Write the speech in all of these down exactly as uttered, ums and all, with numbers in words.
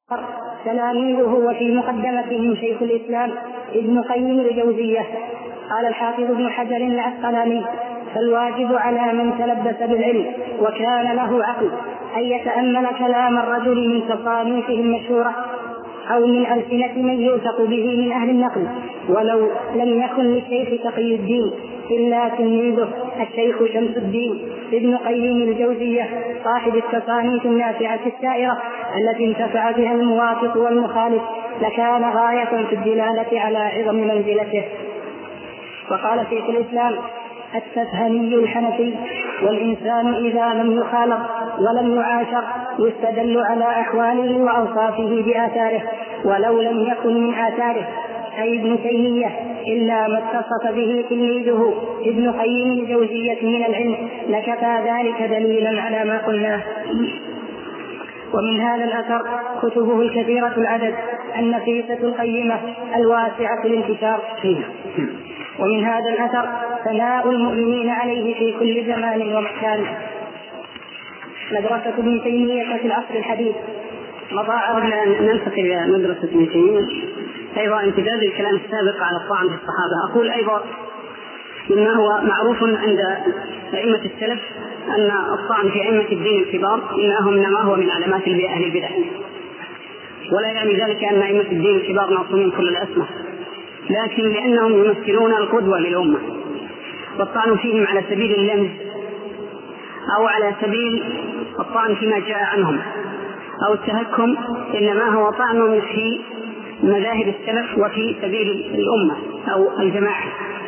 تلاميذه وفي مقدمتهم شيخ الإسلام ابن قيم الجوزية. قال الحافظ ابن حجر العسقلاني: فالواجب على من تلبس بالعلم وكان له عقل أن يتأمل كلام الرجل من تصانيفه المشهورة أو من ألسنة من يوثق به من أهل النقل، ولو لم يكن للشيخ تقي الدين إلا تلميذه الشيخ شمس الدين ابن قيم الجوزية صاحب التصانيف النافعة السائرة التي انتفع بها الموافق والمخالف، لكان غاية في الدلالة على عظم منزلته. وقال شيخ الإسلام التفهمي الحنفي: والإنسان إذا لم يخالط ولم يعاشر يستدل على أحواله وأوصافه بآثاره، ولو لم يكن من آثاره أي ابن تيمية إلا ما اتصف به تلميذه ابن قيم الجوزية من العلم لكفى ذلك دليلا على ما قلناه. ومن هذا الأثر كتبه الكثيرة العدد النفيسة القيمة الواسعة الانتشار فيه. ومن هذا الأثر ثناء المؤمنين عليه في كل زمان ومكان. مدرسة ابن تيمية في العصر الحديث. قبل أن ننتقل إلى مدرسة ابن تيمية أيضا امتداد الكلام السابق على الطعن في الصحابة، أقول أيضا مما هو معروف عند أئمة السلف أن الطعن في أئمة الدين الكبار إنما هو من علامات أهل البدع، ولا يعني ذلك أن أئمة الدين الكبار معصومين كل الأسمى، لكن لأنهم يمثلون القدوة للأمة، والطعن فيهم على سبيل اللمز أو على سبيل الطعن فيما جاء عنهم أو التهكم إنما هو طعن في مذاهب السلف وفي سبيل الأمة أو الجماعة.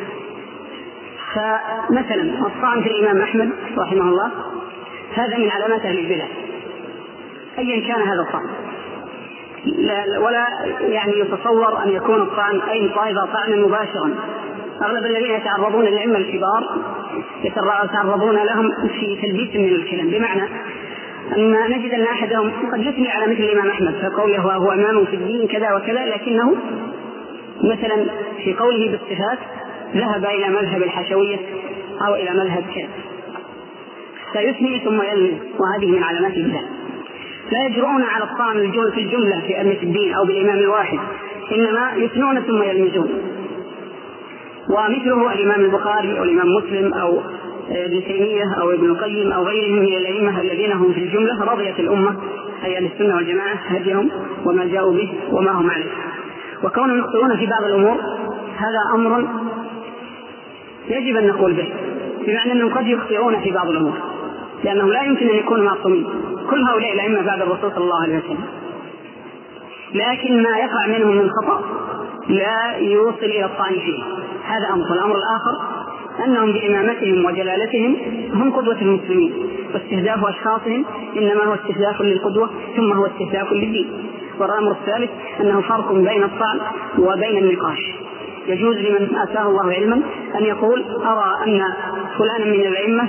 فمثلا الطعن في الإمام أحمد رحمه الله هذا من علامات أهل البدع أيا كان هذا الطعن، ولا يعني يتصور أن يكون الطعن أي طائفة طعنا مباشرا. أغلب الذين يتعرضون للأئمة الكبار يتعرضون لهم في تلبيس من الكلام، بمعنى أن نجد أن أحدهم قد يثني على مثل الإمام أحمد فقوله هو إمام في الدين كذا وكذا، لكنه مثلا في قوله بالصفات ذهب إلى مذهب الحشوية أو إلى مذهب كذا، فيثني ثم يلمز، وهذه من علامات البدع. لا يجرؤون على الطعن في الجملة في أئمة الدين أو بالإمام الواحد، إنما يثنون ثم يلمزون. ومثله الإمام البخاري أو الإمام مسلم أو ابن تيمية أو ابن القيم أو غيرهم من الأئمة الذين هم في الجملة رضيت الأمة أي أهل السنة والجماعة هديهم وما جاءوا به وما هم عليه. وكونهم يخطئون في بعض الأمور هذا أمر يجب أن نقول به، بمعنى أنهم قد يخطئون في بعض الأمور لأنهم لا يمكن أن يكونوا معصومين، كل هؤلاء الأئمة بعد الرسول صلى الله عليه وسلم، لكن ما يقع منهم من خطأ لا يوصل إلى الطعن فيه، هذا أمر. والأمر الآخر أنهم بإمامتهم وجلالتهم هم قدوة المسلمين، واستهداف أشخاصهم إنما هو استهداف للقدوة ثم هو استهداف للدين. والأمر الثالث أنه فرق بين الطعن وبين النقاش. يجوز لمن آتاه الله علما أن يقول أرى أن فلانا من الأئمة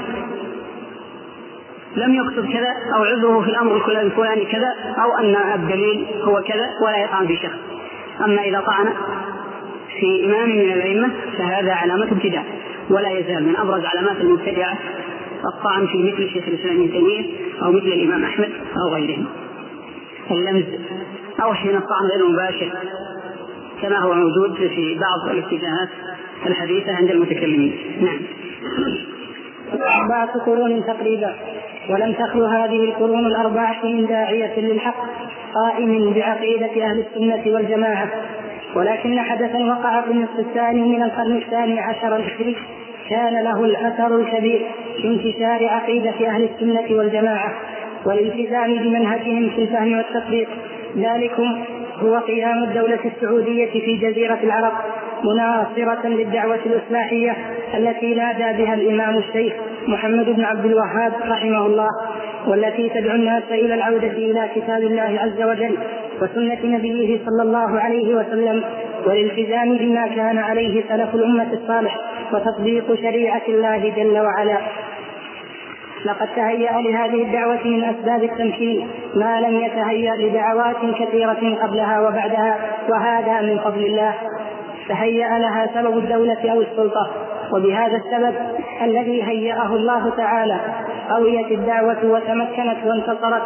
لم يقصد كذا أو عذره في الأمر الفلاني كذا، أو أن الدليل هو كذا، ولا يطعن في شخص. أما إذا طعن في إمام من الأئمة فهذا علامة ابتداع، ولا يزال من أبرز علامات المبتدعة الطعن في مثل شيخ الإسلام ابن تيمية أو مثل الإمام أحمد أو غيرهم، اللمز أو حين الطعن غير مباشر كما هو موجود في بعض الاتجاهات الحديثة عند المتكلمين. نعم. أربعة قرون تقريبا، ولم تخلو هذه القرون الأربعة من داعية للحق قائم بعقيدة أهل السنة والجماعة، ولكن حدثا وقع في النصف الثاني من القرن الثاني عشر الهجري كان له الأثر الكبير في انتشار عقيدة أهل السنة والجماعة والالتزام بمنهجهم في الفهم والتطبيق. ذلكم هو قيام الدولة السعودية في جزيرة العرب مناصرة للدعوة الإصلاحية التي نادى بها الإمام الشيخ محمد بن عبد الوهاب رحمه الله، والتي تدعو الناس إلى العودة إلى كتاب الله عز وجل وسنة نبيه صلى الله عليه وسلم، والالتزام بما كان عليه سلف الأمة الصالح وتطبيق شريعة الله جل وعلا. لقد تهيأ لهذه الدعوة من أسباب التمكين ما لم يتهيأ لدعوات كثيرة قبلها وبعدها، وهذا من فضل الله. تهيأ لها سبب الدولة أو السلطة، وبهذا السبب الذي هيأه الله تعالى قويت الدعوة وتمكنت وانتصرت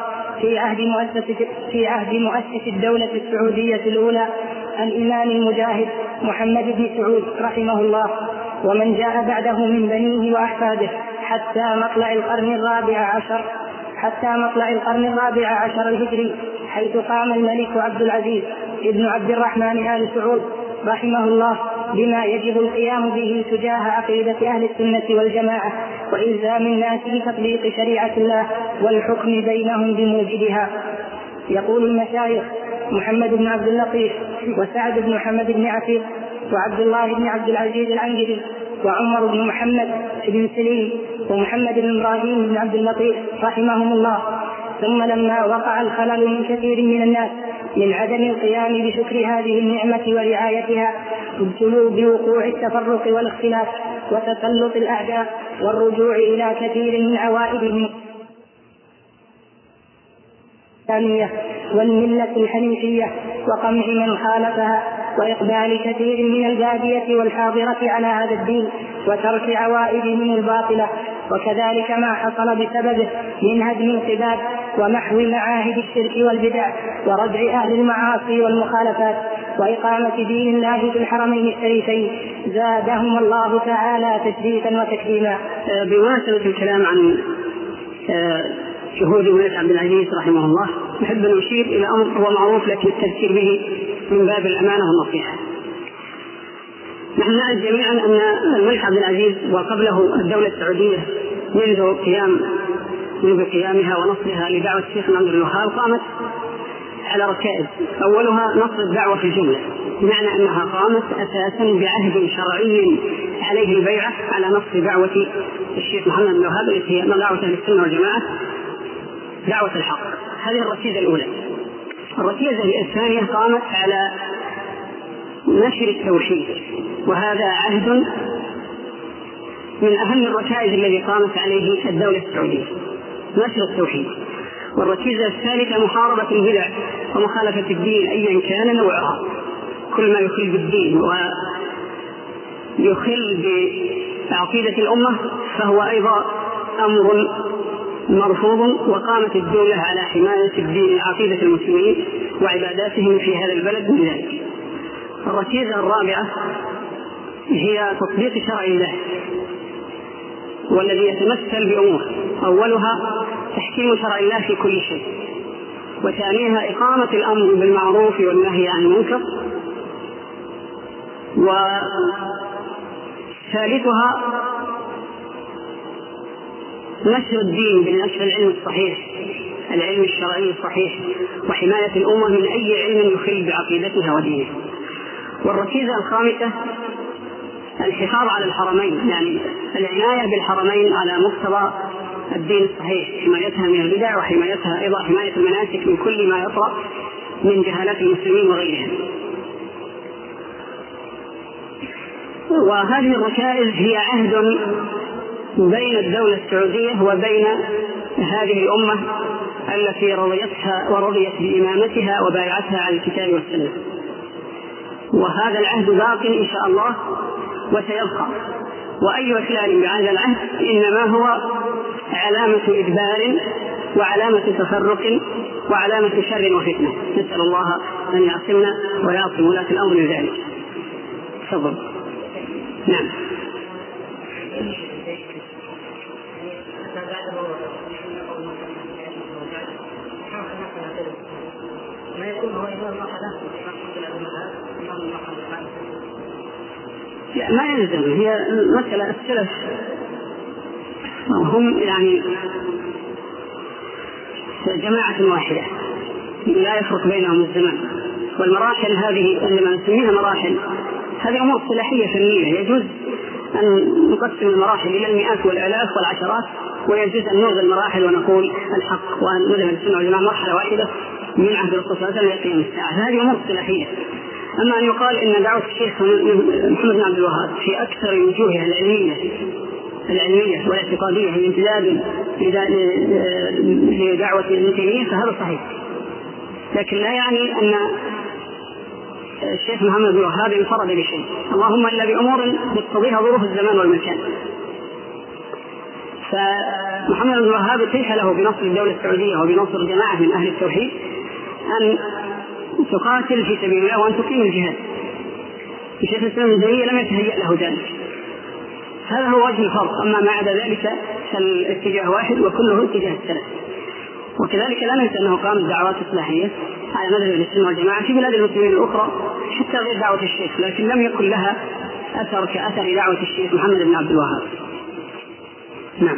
في عهد مؤسس في عهد مؤسس الدولة السعودية الأولى الإمام المجاهد محمد بن سعود رحمه الله، ومن جاء بعده من بنيه وأحفاده حتى مطلع القرن الرابع عشر حتى مطلع القرن الرابع عشر الهجري، حيث قام الملك عبد العزيز ابن عبد الرحمن آل سعود رحمه الله بما يجب القيام به تجاه عقيدة أهل السنة والجماعة وإلزام الناس بتطبيق شريعة الله والحكم بينهم بموجبها. يقول المشايخ محمد بن عبد اللطيف وسعد بن محمد بن عتيق وعبد الله بن عبد العزيز العنجري وعمر بن محمد بن سليم ومحمد بن إبراهيم بن عبد اللطيف رحمهم الله: ثم لما وقع الخلل من كثير من الناس من عدم القيام بشكر هذه النعمة ورعايتها، ابتلوا بوقوع التفرق والاختلاف وتسلط الأعداء والرجوع إلى كثير من عوائدهم الإسلامية والملة الحنيفية وقمع من خالفها، وإقبال كثير من البادية والحاضرة على هذا الدين وترك عوائدهم الباطلة، وكذلك ما حصل بسببه من هدم القباب ومحو معاهد الشرك والبدع وردع أهل المعاصي والمخالفات وإقامة دين الله في الحرمين الشريفين، زادهم الله تعالى تشريفا وتكريما. بمناسبة الكلام عن شهود الملك عبد العزيز رحمه الله، نحب أن نشير إلى أمر هو معروف لكن التذكير به من باب الأمانة والنصيحة. نحن نعلم جميعا أن الملك عبد العزيز وقبله الدولة السعودية منذ قيام منذ قيامها ونصرها لدعوة الشيخ محمد بن الوهاب قامت على ركائز. أولها نصر الدعوة في الجملة، بمعنى أنها قامت أساسا بعهد شرعي عليه البيعة على نصر دعوة الشيخ محمد بن الوهاب التي هي دعوة أهل السنة والجماعة، دعوة الحق. هذه الركيزة الأولى. الركيزة الثانية قامت على نشر التوحيد، وهذا عهد من أهم الركائز الذي قامت عليه الدولة السعودية، نشر التوحيد. والركيزة الثالثة محاربة البدع ومخالفة الدين أيا كان نوعها، كل ما يخل بالدين ويخل بعقيدة الأمة فهو أيضا أمر مرفوض. وقامت الدولة على حماية الدين عقيدة المسلمين وعباداتهم في هذا البلد من ذلك. الركيزة الرابعة هي تطبيق شرع الله، والذي يتمثل بأمور: أولها تحكيم شرع الله في كل شيء، وثانيها إقامة الأمر بالمعروف والنهي عن المنكر، وثالثها نشر الدين بنشر العلم الصحيح، العلم الشرعي الصحيح، وحماية الأمة من أي علم يخل بعقيدتها ودينها. والركيزة الخامسة الحفاظ على الحرمين، يعني العناية بالحرمين على مقتضى الدين الصحيح، حمايتها من البدع وحمايتها أيضا حماية المناسك من كل ما يطرأ من جهالات المسلمين وغيرهم. وهذه الركائز هي عهد بين الدولة السعودية وبين هذه الأمة التي رضيتها ورضيت بإمامتها وبايعتها على الكتاب والسنة، وهذا العهد باق إن شاء الله وسيبقى. وأي إخلال بهذا العهد إنما هو علامة إدبار وعلامة تفرق وعلامة شر وفتنة. نسأل الله أن يعصمنا ويعصم ولاة الأمر من ذلك. تفضل. نعم. ما يكون هو إمام واحد لا ما يلزم، هي مسألة السلف هم يعني جماعة واحدة لا يفرق بينهم الزمان والمراحل. هذه لما نسميها مراحل هذه أمور صلاحية فنية، يجوز أن نقسم المراحل إلى المئات والآلاف والعشرات، ويجوز أن نلغي المراحل ونقول الحق وأن نذهب السنة والجماعة مرحلة واحدة من عهد الرسول صلى الله عليه وسلم لقيام الساعة. هذه أمور صلاحية. أما أن يقال إن دعوة الشيخ محمد بن عبد الوهاب في أكثر وجوهها العلمية العلمية والاعتقادية هي امتداد لدعوة ابن تيمية فهذا صحيح، لكن لا يعني أن الشيخ محمد بن الوهاب انفرد بشيء، اللهم إلا بأمور تقتضيها ظروف الزمان والمكان. فمحمد بن الوهاب اتيح له بنصر الدولة السعودية وبنصر جماعة من أهل التوحيد أن تقاتل في سبيل الله وأن تقيم الجهاد. الشيخ الإسلام ابن تيمية لم يتهيأ له ذلك. هذا هو وجه الفرق. أما ما عدا ذلك فالاتجاه واحد وكله اتجاه السلف. وكذلك لا ننسى أنه قام بدعوات إصلاحية على مذهب السنة والجماعة في بلاد المسلمين الأخرى حتى غير دعوة الشيخ، لكن لم يكن لها أثر كأثر دعوة الشيخ محمد بن عبد الوهاب. نعم.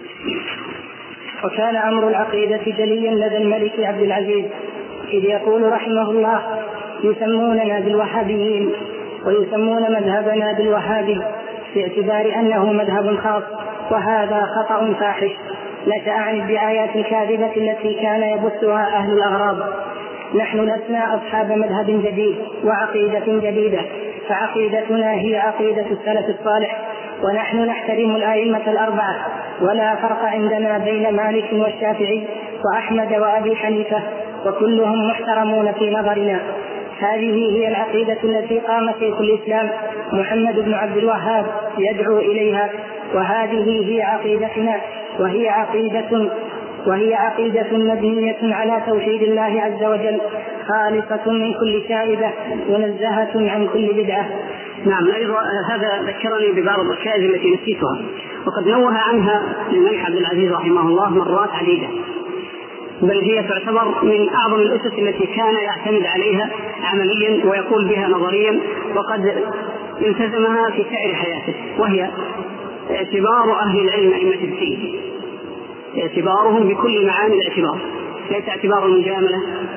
وكان أمر العقيدة جليا لدى الملك عبد العزيز، إذ يقول رحمه الله: يسموننا بالوهابيين ويسمون مذهبنا بالوهابي باعتبار أنه مذهب خاص، وهذا خطأ فاحش نشأ عن الدعايات الكاذبة التي كان يبثها أهل الأغراض. نحن لسنا أصحاب مذهب جديد وعقيدة جديدة، فعقيدتنا هي عقيدة السلف الصالح، ونحن نحترم الأئمة الأربعة، ولا فرق عندنا بين مالك والشافعي وأحمد وأبي حنيفة، وكلهم محترمون في نظرنا. هذه هي العقيدة التي قام شيخ الإسلام محمد بن عبد الوهاب يدعو إليها، وهذه هي عقيدتنا، وهي عقيدة وهي عقيدة مبنية على توحيد الله عز وجل، خالصة من كل شائبة منزهة عن كل بدعة. نعم. أيضا هذا ذكرني ببعض الركائز التي نسيتها، وقد نوه عنها الملك عبد العزيز رحمه الله مرات عديدة، بل هي تعتبر من أعظم الأسس التي كان يعتمد عليها عمليا ويقول بها نظريا، وقد التزمها في سائر حياته، وهي اعتبار أهل العلم أئمة الدين، اعتبارهم بكل معاني الاعتبار، ليس اعتبار المجاملة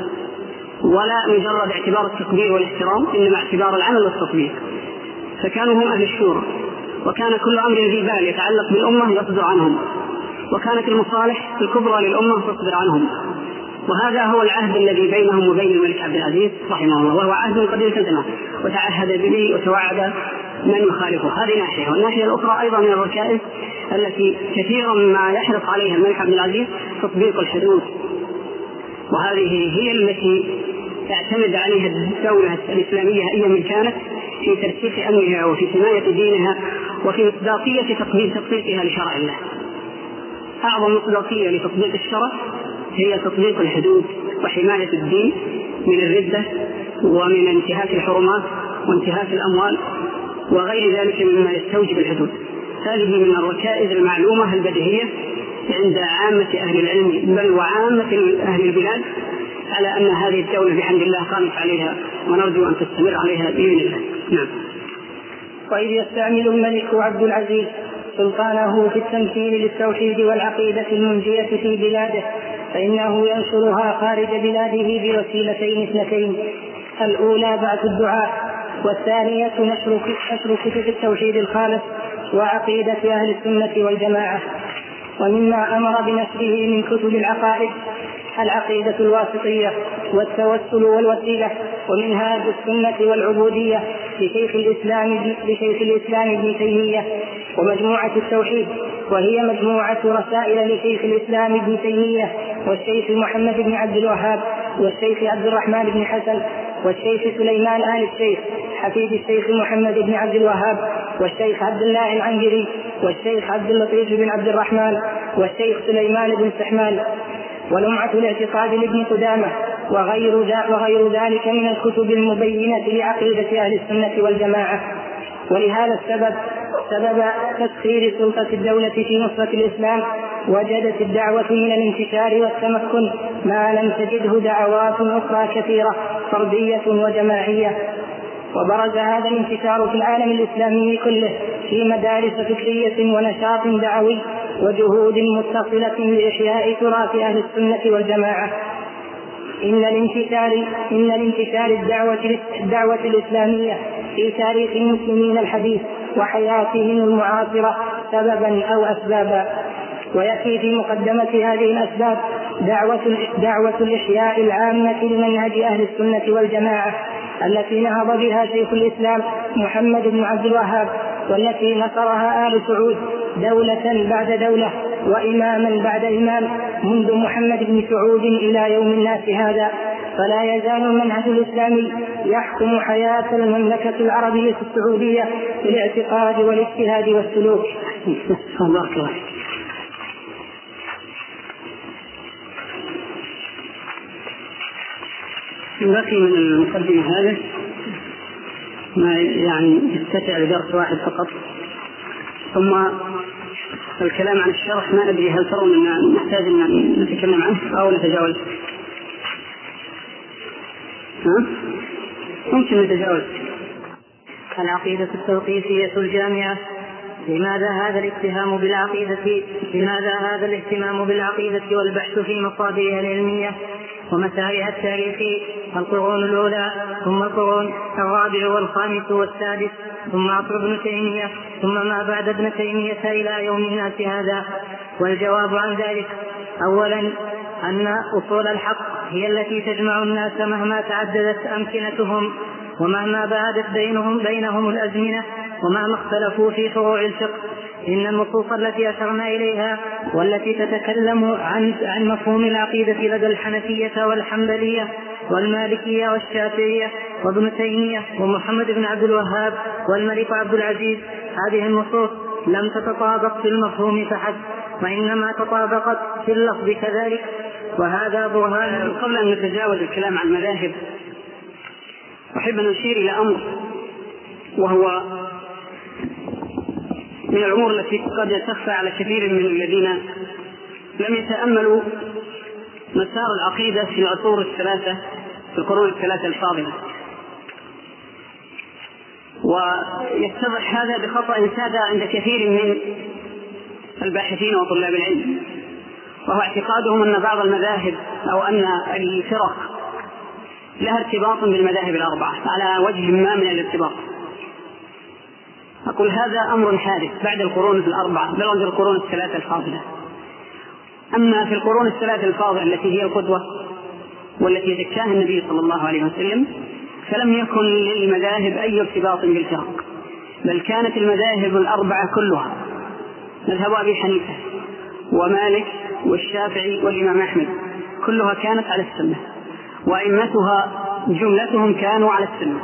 ولا مجرد اعتبار التقدير والاحترام، إنما اعتبار العمل والتطبيق. فكانوا هم أهل الشورى، وكان كل أمر ذي بال يتعلق بالأمة يصدر عنهم، وكانت المصالح الكبرى للأمة تصدر عنهم. وهذا هو العهد الذي بينهم وبين الملك عبد العزيز رحمه الله، وهو عهد قد التزمه وتعهد به وتوعد من يخالفه. هذه ناحية. والناحية الأخرى أيضا من الركائز التي كثيرا ما يحرص عليها الملك عبد العزيز تطبيق الحدود، وهذه هي التي تعتمد عليها الدولة الإسلامية أيا كانت في ترسيخ أمنها وفي حماية دينها وفي مصداقية تطبيقها لشرع الله. أعظم مصداقية لتطبيق الشرع هي تطبيق الحدود وحماية الدين من الردة ومن انتهاك الحرمات وانتهاك الأموال وغير ذلك مما يستوجب الحدود. هذه من الركائز المعلومة البديهية عند عامة أهل العلم بل وعامة أهل البلاد، على أن هذه الدولة بحمد الله قامت عليها، ونرجو أن تستمر عليها بإذن الله. نعم. وإذ يستعمل الملك عبد العزيز سلطانه في التمثيل للتوحيد والعقيدة المنجية في بلاده، فإنه ينشرها خارج بلاده بوسيلتين اثنتين: الأولى بعث الدعاء، والثانية نشر كتب التوحيد الخالص وعقيدة أهل السنة والجماعة. ومما أمر بنشره من كتب العقائد العقيدة الواسطية والتوسل والوسيلة، ومنهاج السنة والعبودية لشيخ الإسلام لشيخ الإسلام ابن تيمية، ومجموعة التوحيد، وهي مجموعة رسائل لشيخ الإسلام ابن تيمية والشيخ محمد بن عبد الوهاب والشيخ عبد الرحمن بن حسن والشيخ سليمان آل الشيخ حفيد الشيخ محمد بن عبد الوهاب والشيخ عبد الله العنجري والشيخ عبد اللطيف بن عبد الرحمن والشيخ سليمان بن سحمان، ولمعة الاعتقاد لابن قدامة، وغير, وغير ذلك من الكتب المبينة لعقيدة أهل السنة والجماعة. ولهذا السبب سبب تسخير سلطة الدولة في نصرة الإسلام وجدت الدعوة من الانتشار والتمكن ما لم تجده دعوات أخرى كثيرة فردية وجماعية. وبرز هذا الانتشار في العالم الإسلامي كله في مدارس فكرية ونشاط دعوي وجهود متصلة لإحياء تراث أهل السنة والجماعة. إن الانتشار إن الانتشار الدعوة الدعوة الإسلامية في تاريخ المسلمين الحديث وحياتهم المعاصرة سببا أو أسبابا، ويأتي في مقدمة هذه الأسباب دعوة دعوة الإحياء العامة لمنهج أهل السنة والجماعة التي نهض بها شيخ الإسلام محمد بن عبد الوهاب، والتي نصرها آل سعود دولة بعد دولة وإماما بعد إمام منذ محمد بن سعود إلى يوم الناس هذا. فلا يزال المنهج الإسلامي يحكم حياة المملكة العربية السعودية بالاعتقاد والاجتهاد والسلوك. بقي من المقدمة هذا ما يعني يتسع لدرس واحد فقط، ثم الكلام عن الشرح ما أدري هل ترون أن نحتاج أن نتكلم عنه أو نتجاوز؟ ها؟ ممكن نتجاوز. العقيدة التوقيفية الجامعة. لماذا هذا الاتهام بالعقيدة لماذا هذا الاهتمام بالعقيدة والبحث في مصادرها العلمية ومسارها التاريخي؟ القرون الأولى، ثم القرون الرابع والخامس والسادس، ثم عصر ابن تيمية، ثم ما بعد ابن تيمية إلى يومنا هذا. والجواب عن ذلك: أولا أن أصول الحق هي التي تجمع الناس مهما تعددت أمكنتهم ومهما بعدت بينهم بينهم الأزمنة ومهما اختلفوا في فروع الفقه. إن النصوص التي أشرنا إليها والتي تتكلم عن عن مفهوم العقيدة لدى الحنفية والحنبلية والمالكية والشافعية وابن تيمية ومحمد بن عبد الوهاب والملك عبد العزيز، هذه النصوص لم تتطابق في المفهوم فحسب، وإنما تطابقت في اللفظ كذلك. وهذا برهان. قبل أن نتجاوز الكلام عن المذاهب أحب أن أشير إلى أمر، وهو من الأمور التي قد تخفى على كثير من الذين لم يتأملوا مسار العقيدة في العصور الثلاثة في القرون الثلاثة الفاضلة. ويتضح هذا بخطأ ساد عند كثير من الباحثين وطلاب العلم، وهو اعتقادهم أن بعض المذاهب أو أن الفرق لها ارتباط بالمذاهب الأربعة على وجه ما من الارتباط. أقول هذا أمر حادث بعد القرون الأربعة، بل عند القرون الثلاثة الفاضلة. أما في القرون الثلاثة الفاضلة التي هي القدوة والتي زكاها النبي صلى الله عليه وسلم، فلم يكن للمذاهب أي ارتباط بالفرق، بل كانت المذاهب الأربعة كلها مذهب أبي حنيفة ومالك والشافعي والإمام أحمد كلها كانت على السنة، وأئمتها جملتهم كانوا على السنة.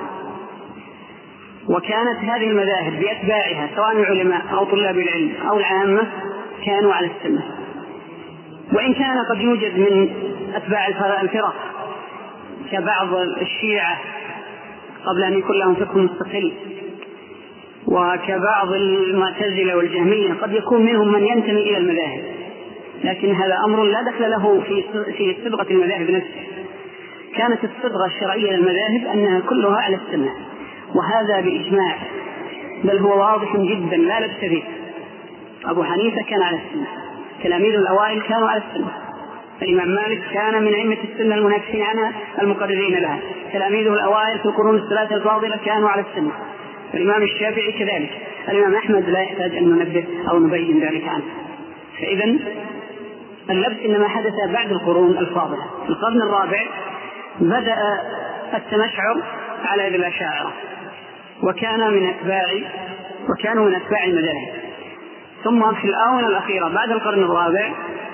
وكانت هذه المذاهب بأتباعها سواء العلماء أو طلاب العلم أو العامة كانوا على السنة. وإن كان قد يوجد من أتباع الفرق كبعض الشيعة قبل أن يكون لهم فقه مستقل، وكبعض المعتزلة والجهمية قد يكون منهم من ينتمي إلى المذاهب، لكن هذا أمر لا دخل له في في صبغة المذاهب نفسها. كانت الصبغة الشرعية للمذاهب أنها كلها على السنة، وهذا بإجماع، بل هو واضح جدا لا لبس فيه. أبو حنيفة كان على السنة، تلاميذ الأوائل كانوا على السنة، الإمام مالك كان من أئمة السنة المنافسين عنها المقررين لها، تلاميذه الأوائل في القرون الثلاثة الفاضلة كانوا على السنة، الإمام الشافعي كذلك، الإمام أحمد لا يحتاج أن ننبه أو نبين ذلك عنه. فإذا اللبس إنما حدث بعد القرون الفاضلة. في القرن الرابع بدأ التمشعر على يد الأشاعرة، وكان من أتباع وكانوا من أتباع المذاهب. ثم في الآونة الأخيرة بعد القرن الرابع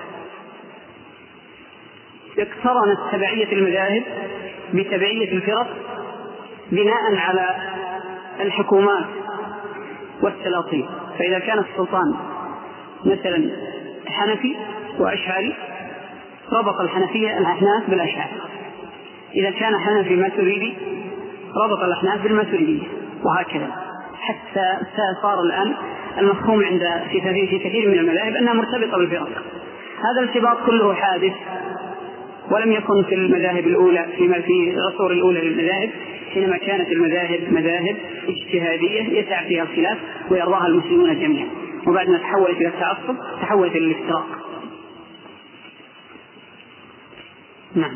اقترنت تبعية المذاهب بتبعية الفرق بناء على الحكومات والسلاطين. فإذا كان السلطان مثلا حنفي وأشعري ربط الحنفية الأحناف بالأشعري، إذا كان حنفي ماتريدي ربط الأحناف بالماتريدية، وهكذا حتى صار الآن المفهوم عند في كثير من المذاهب أنها مرتبطة بالفرق. هذا الارتباط كله حادث، ولم يكن في المذاهب الأولى فيما في العصور الأولى للمذاهب، حينما كانت المذاهب مذاهب اجتهادية يسع فيها الخلاف ويرضاها المسلمون جميعا، وبعد ما تحولت إلى التعصب تحولت إلى الافتراق. نعم.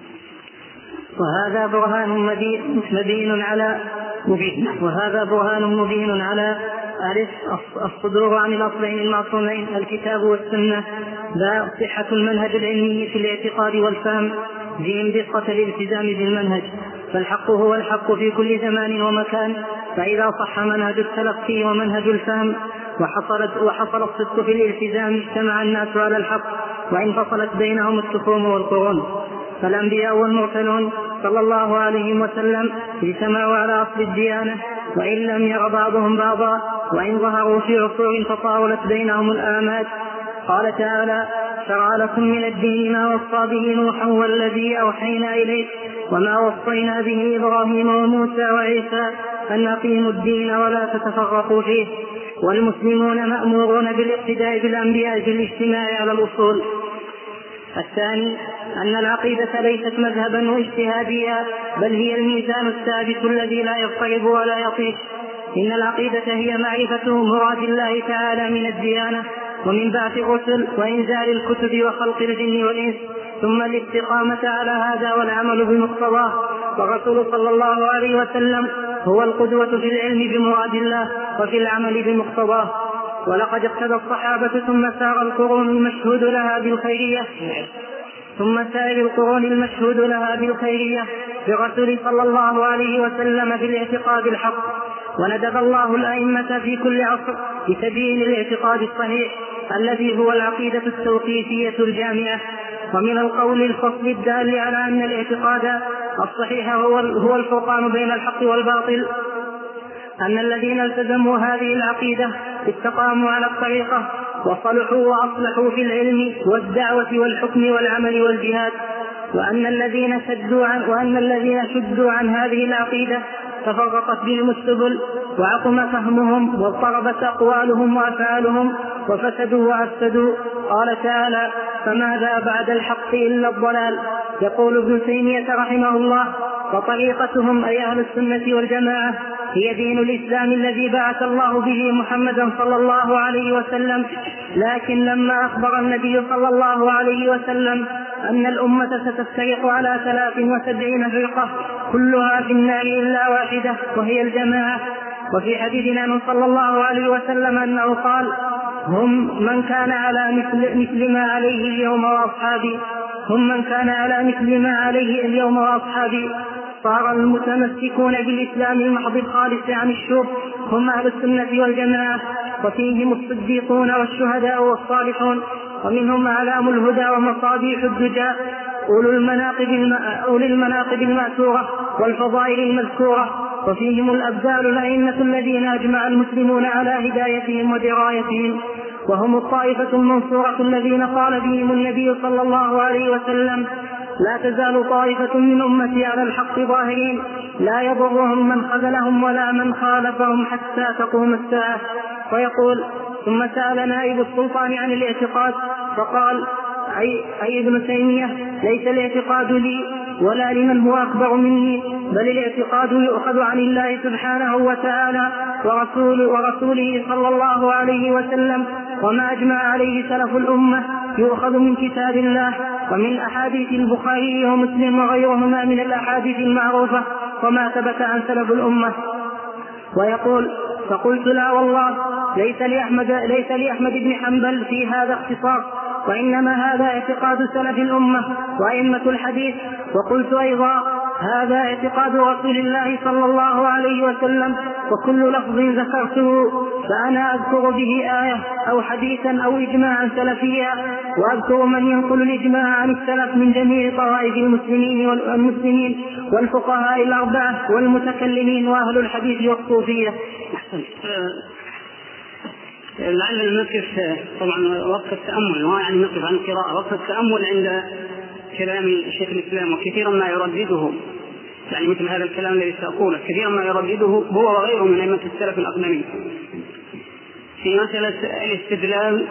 وهذا برهان مبين على مبين وهذا برهان مبين على ألف الصدور عن الأصلين المعصومين الكتاب والسنة، لا صحة المنهج العلمي في الاعتقاد والفهم، جيم دقة الالتزام بالمنهج. فالحق هو الحق في كل زمان ومكان، فإذا صح منهج التلقي ومنهج الفهم وحصلت وحصل الصدق في الالتزام اجتمع الناس على الحق، وإن فصلت بينهم التخوم والقرون. فالأنبياء والمرسلون صلى الله عليه وسلم اجتمعوا على أصل الديانة، وإن لم ير بعضهم بعضا، وإن ظهروا في عصور تطاولت بينهم الآمات. قال تعالى: شرع لكم من الدين ما وصى به نوحا والذي أوحينا إليه وما وصينا به إبراهيم وموسى وعيسى أن أقيموا الدين ولا تتفرقوا فيه. والمسلمون مأمورون بالاقتداء بالأنبياء في الاجتماع على الأصول. الثاني أن العقيدة ليست مذهبا واجتهاديا، بل هي الميزان الثابت الذي لا يضطرب ولا يطيش. إن العقيدة هي معرفة مراد الله تعالى من الديانة ومن بعث الرسل وإنزال الكتب وخلق الجن والإنس، ثم الاستقامة على هذا والعمل بمقتضاه. والرسول صلى الله عليه وسلم هو القدوة في العلم بمراد الله وفي العمل بمقتضاه. ولقد اقتدى الصحابة ثم سار القرون المشهود لها بالخيرية ثم سائر القرون المشهود لها بالخيرية برسول صلى الله عليه وسلم في الاعتقاد الحق. وندب الله الأئمة في كل عصر بتبيين الاعتقاد الصحيح الذي هو العقيدة التوقيفية الجامعة. ومن القول الفصل الدال على أن الاعتقاد الصحيح هو الفرقان بين الحق والباطل أن الذين التزموا هذه العقيدة استقاموا على الطريقة وصلحوا وأصلحوا في العلم والدعوة والحكم والعمل والجهاد، وأن الذين شدوا عن وأن الذين شدوا عن هذه العقيدة تفرقت بهم السبل وعقم فهمهم واضطربت أقوالهم وأفعالهم وفسدوا وأفسدوا. قال تعالى: فماذا بعد الحق إلا الضلال. يقول ابن تيمية رحمه الله: وطريقتهم أي أهل السنة والجماعة هي دين الإسلام الذي بعث الله به محمدا صلى الله عليه وسلم. لكن لما أخبر النبي صلى الله عليه وسلم أن الأمة ستفترق على ثلاث وسبعين فرقة كلها في النار إلا واحدة وهي الجماعة. وفي حديث عنه صلى الله عليه وسلم أنه قال: هم من كان على مثل, مثل ما عليه اليوم وأصحابي هم من كان على مثل ما عليه اليوم وأصحابي. صار المتمسكون بالإسلام المحض الخالص عن الشرك هم أهل السنة والجماعة، وفيهم الصديقون والشهداء والصالحون، ومنهم أعلام الهدى ومصابيح الدجى أولي المناقب المأثورة والفضائل المذكورة، وفيهم الأبدال الأئمة الذين أجمع المسلمون على هدايتهم ودرايتهم، وهم الطائفة المنصورة الذين قال بهم النبي صلى الله عليه وسلم: لا تزال طائفة من أمتي على الحق ظاهرين لا يضرهم من خذلهم ولا من خالفهم حتى تقوم الساعة. ويقول: ثم سأل نائب السلطان عن الاعتقاد فقال: أي, أي ابن تيمية: ليس الاعتقاد لي ولا لمن هو أكبر مني، بل الاعتقاد يؤخذ عن الله سبحانه وتعالى ورسول ورسوله صلى الله عليه وسلم، وما أجمع عليه سلف الأمة يؤخذ من كتاب الله ومن أحاديث البخاري ومسلم وغيرهما من الأحاديث المعروفة وما ثبت عن سلف الأمة. ويقول: فقلت: لا والله، ليس لأحمد, ليس لأحمد بن حنبل في هذا اختصاص، وإنما هذا اعتقاد سلف الأمة وأئمة الحديث. وقلت أيضا: هذا اعتقاد رسول الله صلى الله عليه وسلم، وكل لفظ ذكرته فأنا أذكر به آية أو حديثا أو إجماعا سلفيا، وأذكر من ينقل الإجماع عن السلف من جميع طوائف المسلمين والمسلمين والفقهاء الأربعة والمتكلمين وأهل الحديث والصوفية. لعل نقف طبعا وقت التأمل، ما يعني نقف عن القراءة، وقت التأمل عند كلام شيخ الإسلام، وكثيرا ما يردده، يعني مثل هذا الكلام الذي سأقوله كثيرا ما يردده هو وغيره من أئمة السلف الأقدمين في مسألة الاستدلال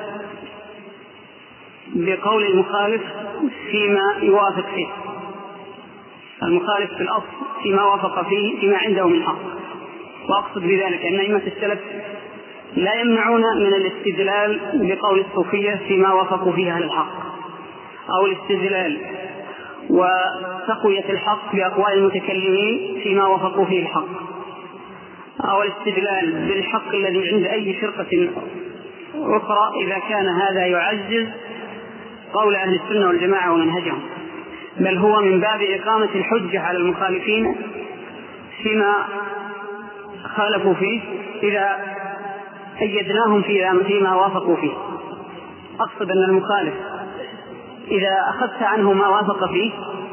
بقول المخالف فيما يوافق فيه، المخالف في الأصل فيما وافق فيه فيما عنده من حق. وأقصد بذلك أن أئمة السلف لا يمنعون من الاستدلال بقول الصوفية فيما وافقوا فيه أهل الحق، أو الاستدلال وتقوية الحق بأقوال المتكلمين فيما وافقوا فيه الحق، أو الاستدلال بالحق الذي عند أي فرقة أخرى إذا كان هذا يعزز قول أهل السنة والجماعة ومنهجهم، بل هو من باب إقامة الحجة على المخالفين فيما خالفوا فيه إذا أيدناهم فيما وافقوا فيه. أقصد أن المخالف إذا أخذت عنه ما وافق فيه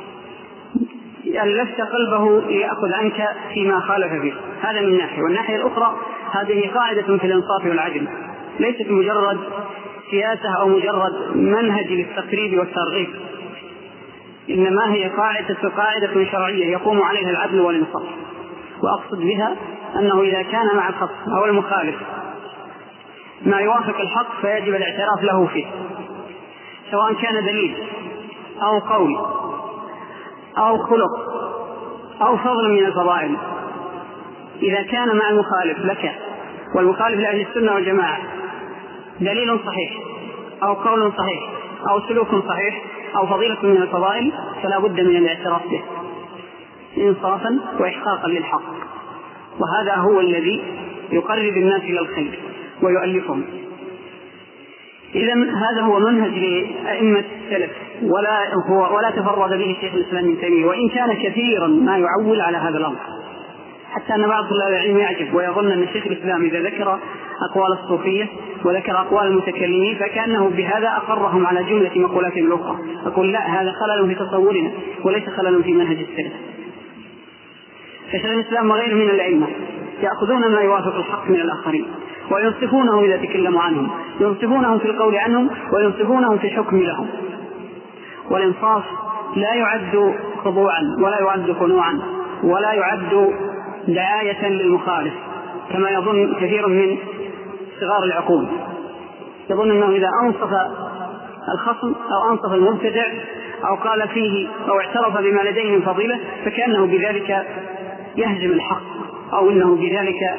ألفت قلبه يأخذ عنك فيما خالف فيه، هذا من ناحية. والناحية الأخرى هذه قاعدة في الإنصاف والعدل، ليست مجرد سياسة أو مجرد منهج للتقريب والترغيب، إنما هي قاعدة قاعدة شرعية يقوم عليها العدل والإنصاف. وأقصد بها أنه إذا كان مع الخصم أو المخالف ما يوافق الحق فيجب الاعتراف له فيه، سواء كان دليل أو قول أو خلق أو فضل من الفضائل. إذا كان مع المخالف لك والمخالف لأهل السنة والجماعة دليل صحيح أو قول صحيح أو سلوك صحيح أو فضيلة من الفضائل فلا بد من الاعتراف به إنصافا وإحقاقا للحق، وهذا هو الذي يقرب الناس إلى الخير ويؤلفهم. إذن هذا هو منهج لأئمة السلف، ولا, هو ولا تفرد به شيخ الإسلام ابن تيمية، وإن كان كثيرا ما يعول على هذا الأمر، حتى أن بعض طلاب العلم يعجب ويظن أن شيخ الإسلام إذا ذكر أقوال الصوفية وذكر أقوال المتكلمين فكأنه بهذا أقرهم على جملة مقولات الأخرى. أقول لا، هذا خلل في تصورنا وليس خلل في منهج السلف. فشيخ الإسلام وغيره من الأئمة يأخذون ما يوافق الحق من الآخرين وينصفونهم إذا تكلموا عنهم، ينصفونهم في القول عنهم وينصفونهم في الحكم لهم. والإنصاف لا يعد خضوعا ولا يعد خنوعا ولا يعد دعاية للمخالف كما يظن كثير من صغار العقول، يظن أنه إذا أنصف الخصم أو أنصف المبتدع أو قال فيه أو اعترف بما لديه من فضيلة فكأنه بذلك يهزم الحق أو إنه بذلك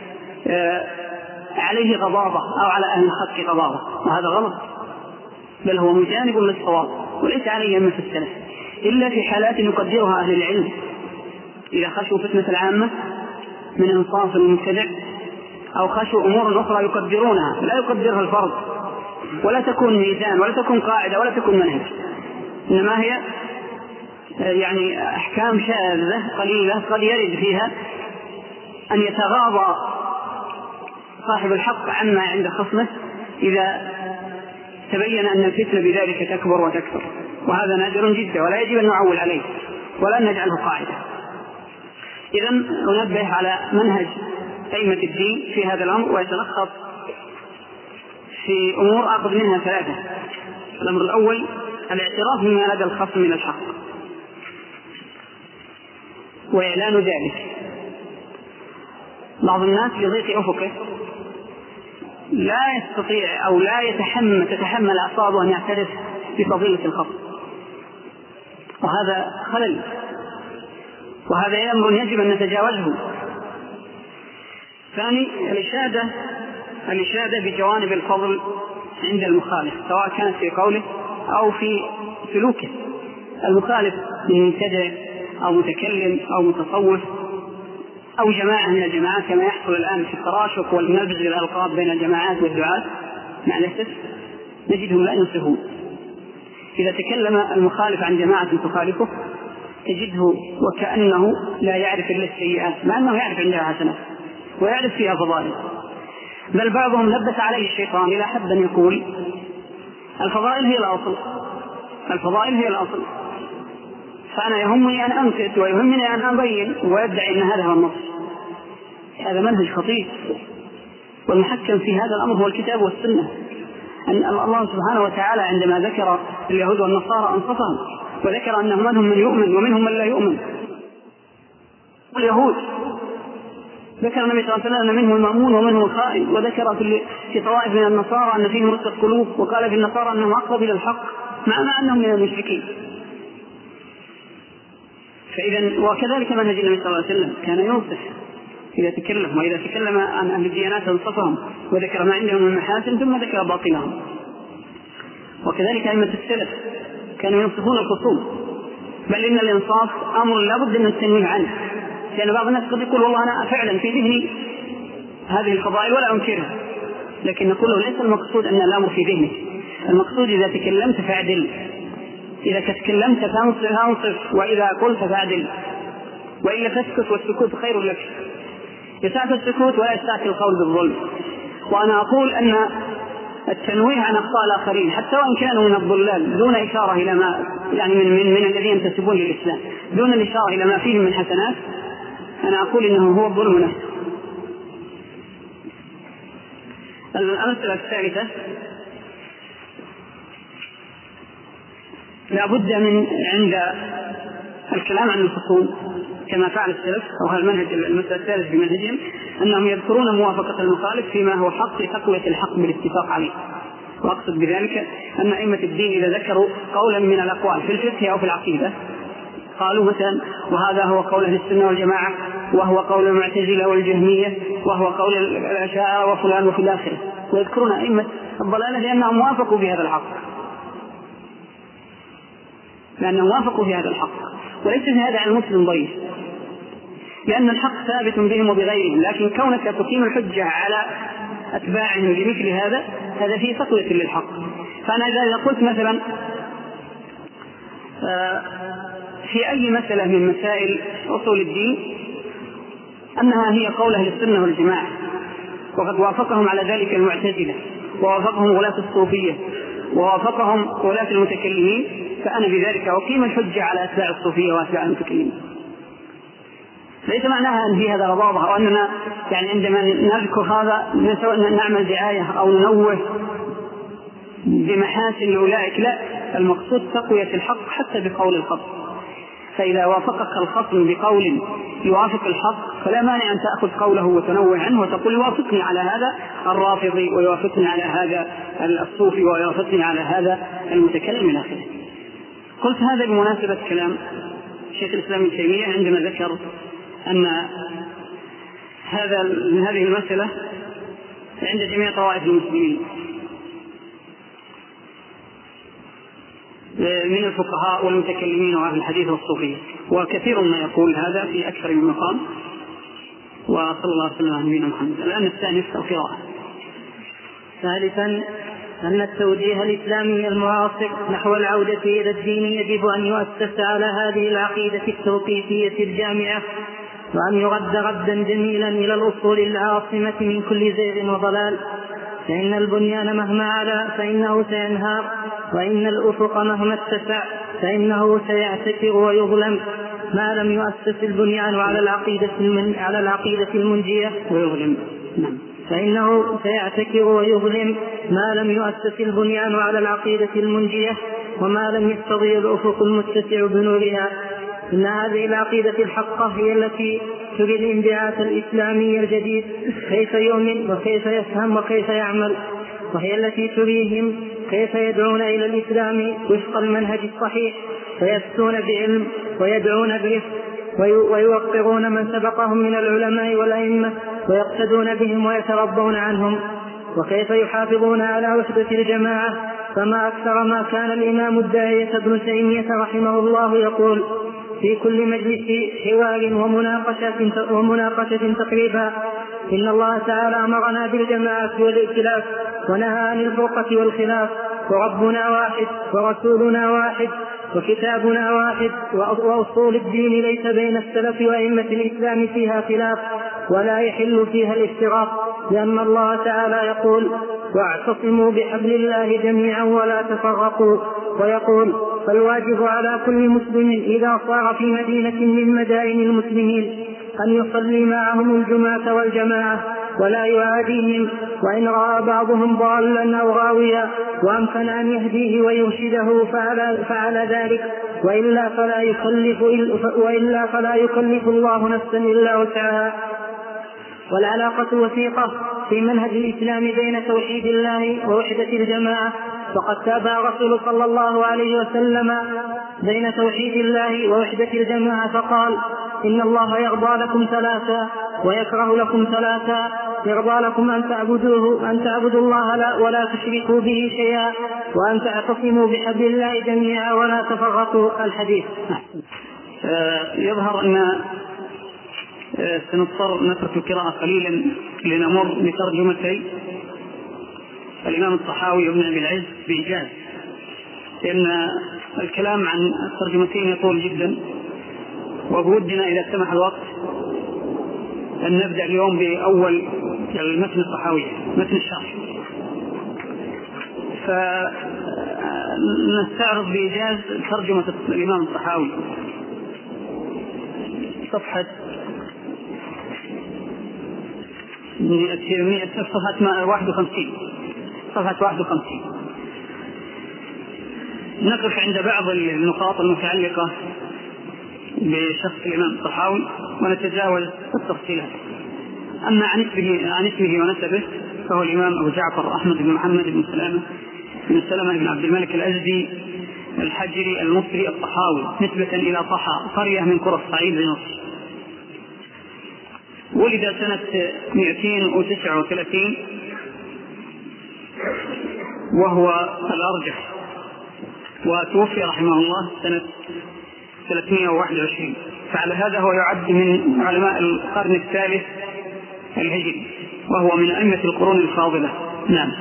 عليه غضاضة أو على أهل الحق غضاضة، وهذا غلط، بل هو مجانب للصواب وليس عليه أئمة السلف إلا في حالات يقدرها أهل العلم، إذا خشوا فتنة العامة من إنصاف المبتدع أو خشوا أمور أخرى يقدرونها لا يقدرها الفرد ولا تكون ميزان ولا تكون قاعدة ولا تكون منهج، إنما هي يعني أحكام شاذة قليلة قد يرد فيها أن يتغاضى صاحب الحق عما عند خصمه إذا تبين أن الفتنة بذلك تكبر وتكثر، وهذا نادر جدا ولا يجب أن نعول عليه ولا نجعله قاعدة. إذن ننبه على منهج أئمة الدين في هذا الأمر، ويتلخص في أمور أخذ منها ثلاثة. الأمر الأول الاعتراف بما لدى الخصم من الحق وإعلان ذلك. بعض الناس لضيق أفقه لا يستطيع أو لا يتحمل تتحمل أعصابه أن يعترف بفضيلة الخصم، وهذا خلل، وهذا أمر يجب أن نتجاوزه. ثاني الإشادة الإشادة بجوانب الفضل عند المخالف سواء كانت في قوله أو في سلوكه. المخالف من مبتدع أو متكلم أو متصوف أو جماعة من الجماعات كما يحصل الآن في التراشق والنبذ للألقاب بين الجماعات والدعاة، مع الأسف نجدهم لا ينصفون. إذا تكلم المخالف عن جماعة تخالفه تجده وكأنه لا يعرف إلا السيئات، مع أنه يعرف عندها حسنات ويعرف فيها فضائل، بل بعضهم لبس عليه الشيطان إلى حد أن يقول الفضائل هي الأصل، الفضائل هي الأصل، فأنا يهمني أن أنكت ويهمني أن أبين، ويدعي أن هذا هو النص. هذا منهج خطير، والمحكم في هذا الأمر هو الكتاب والسنة. أن الله سبحانه وتعالى عندما ذكر اليهود والنصارى أنصفهم وذكر أنهم منهم من يؤمن ومنهم من لا يؤمن. اليهود ذكر النبي صلى الله عليه وسلم أن منهم المأمون ومنهم الخائن، وذكر في طوائف من النصارى أن فيهم رقة قلوب، وقال في النصارى أنهم أقرب إلى الحق مع أنهم من المشركين. فإذا وكذلك منهج النبي صلى الله عليه وسلم كان ينصف إذا تكلم، وإذا تكلم عن أهل الديانات انصفهم وذكر ما عندهم من محاسن ثم ذكر باطلهم. وكذلك أئمة السلف كانوا ينصفون الخصوم، بل إن الإنصاف أمر لا بد من التنويه عنه، لأن بعض الناس قد يقول والله أنا فعلا في ذهني هذه الفضائل ولا أنكرها، لكن نقول له ليس المقصود أن الأمر في ذهنك، المقصود إذا تكلمت فاعدل، إذا تكلمت فانصف، وإذا قلت فاعدل، وإلا تسكت، والسكوت خير لك. يسعك السكوت ولا يسعك القول بالظلم. وأنا أقول أن التنويه عن أخطاء الآخرين حتى وإن كانوا من الضلال دون إشارة إلى ما يعني من, من, من الذين ينتسبون للإسلام دون الإشارة إلى ما فيهم من حسنات، أنا أقول إنه هو الظلم نفسه. المسألة الثالثة لا بد من عند الكلام عن الخصوم كما فعل السلف أو هذا المنهج المسألة الثالثة في منهجهم أنهم يذكرون موافقة المخالف فيما هو حق لتقوية الحق بالاتفاق عليه. وأقصد بذلك أن أئمة الدين إذا ذكروا قولا من الأقوال في الفقه أو في العقيدة قالوا مثلا وهذا هو قول أهل السنة والجماعة وهو قول المعتزلة والجهمية وهو قول الأشاعرة وفلان وفي الآخرة، ويذكرون أئمة الضلالة لأنهم وافقوا بهذا الحق لأنهم وافقوا في هذا الحق، وليس في هذا عن المسلم ضيف، لأن الحق ثابت بهم وبغيرهم، لكن كونك تقيم الحجة على أتباعهم لمثل هذا هذا فيه تقوية للحق. فأنا إذا قلت مثلا في أي مسألة من مسائل أصول الدين أنها هي قول أهل السنة والجماعة وقد وافقهم على ذلك المعتزلة ووافقهم غلاة الصوفية ووافقهم غلاة المتكلمين، فأنا بذلك أقيم الحجة على أتباع الصوفية وأتباع المتكلمين. ليس معناها أن في هذا رضاضة أو أننا يعني عندما نذكر هذا نعمل دعاية أو ننوه بمحاسن أولئك، لا، المقصود تقوية الحق حتى بقول الخصم. فإذا وافقك الخصم بقول يوافق الحق فلا مانع أن تأخذ قوله وتنوه عنه وتقول يوافقني على هذا الرافضي ويوافقني على هذا الصوفي ويوافقني على هذا المتكلم إلى آخره. قلت هذا بمناسبة كلام شيخ الإسلام ابن تيمية عندما ذكر أن هذا هذه المسألة عند جميع طوائف المسلمين من الفقهاء والمتكلمين وأهل الحديث والصوفية، وكثير ما يقول هذا في أكثر من مقام. وصلى الله وسلم على نبينا محمد. الآن الثاني القراءة. ثالثا أن التوجيه الإسلامي المعاصر نحو العودة إلى الدين يجب أن يؤسس على هذه العقيدة التوقيفية الجامعة، وأن يرد ردا جميلا إلى الأصول العاصمة من كل زيغ وضلال، فإن البنيان مهما علا فإنه سينهار، وإن الأفق مهما اتسع فإنه سيعتكر ويظلم، ما لم يؤسس البنيان على العقيدة المن... على العقيدة المنجية ويظلم نعم فإنه سيعتكر ويظلم ما لم يؤسس البنيان على العقيدة المنجية، وما لم يستضي الأفق المتسع بنورها. إن هذه العقيدة الحقة هي التي تري الانبعاث الإسلامي الجديد كيف يؤمن وكيف يفهم وكيف يعمل، وهي التي تريهم كيف يدعون إلى الإسلام وفق المنهج الصحيح، ويفتون بعلم ويدعون برفق ويوقرون من سبقهم من العلماء والأئمة ويقتدون بهم ويتربون عنهم، وكيف يحافظون على وحدة الجماعة. فما أكثر ما كان الإمام الداعية ابن تيمية رحمه الله يقول في كل مجلس حوار ومناقشة, ومناقشة تقريبا: إن الله تعالى أمرنا بالجماعة والائتلاف ونهى عن الفرقة والخلاف، وربنا واحد ورسولنا واحد وكتابنا واحد، وأصول الدين ليس بين السلف وأئمة الإسلام فيها خلاف ولا يحل فيها الافتراق، لأن الله تعالى يقول: واعتصموا بحبل الله جميعا ولا تفرقوا. ويقول: فالواجب على كل مسلم إذا صار في مدينة من مدائن المسلمين أن يصلي معهم الجمعة والجماعة ولا يعاديهم، وإن رأى بعضهم ضالا أو غاويا وأمكن أن يهديه ويرشده فعلى, فعلى ذلك، وإلا فلا يكلف, وإلا فلا يكلف الله نفسا إلا وسعها. والعلاقة وثيقة في منهج الإسلام بين توحيد الله ووحدة الجماعة، فقد تابع رسول صلى الله عليه وسلم بين توحيد الله ووحدة الجماعة فقال: إن الله يرضى لكم ثلاثا ويكره لكم ثلاثا: يرضى لكم أن تعبدوه أن تعبدوا الله لا ولا تشركوا به شيئا، وأن تعتصموا بحبل الله جميعا ولا تفرقوا. الحديث. يظهر أن سنضطر نترك القراءة قليلا لنمر بترجمتي الإمام الطحاوي وابن أبي العز بإيجاز، لأن الكلام عن الترجمتين يطول جدا، وبودنا إذا سمح الوقت أن نبدأ اليوم بأول المتن الطحاوي متن الشرح، فنستعرض بإيجاز ترجمة الإمام الطحاوي. صفحة صفحة واحد وخمسين صفحة واحد وخمسين. نقف عند بعض النقاط المتعلقة بشخص الإمام الطحاوي ونتجاوز التفصيلات. أما عن اسمه عن اسمه ونسبه فهو الإمام أبو جعفر أحمد بن محمد بن سلامة بن سلامة بن عبد الملك الأزدي الحجري المصري الطحاوي، نسبة إلى طحا قرية من قرى الصعيد بمصر. ولد سنة مئتين وتسعة وثلاثين وهو الأرجح، وتوفي رحمه الله سنة ثلاثمائة وواحد وعشرين، فعلى هذا هو يعد من علماء القرن الثالث الهجري، وهو من أئمة القرون الفاضلة. نعم.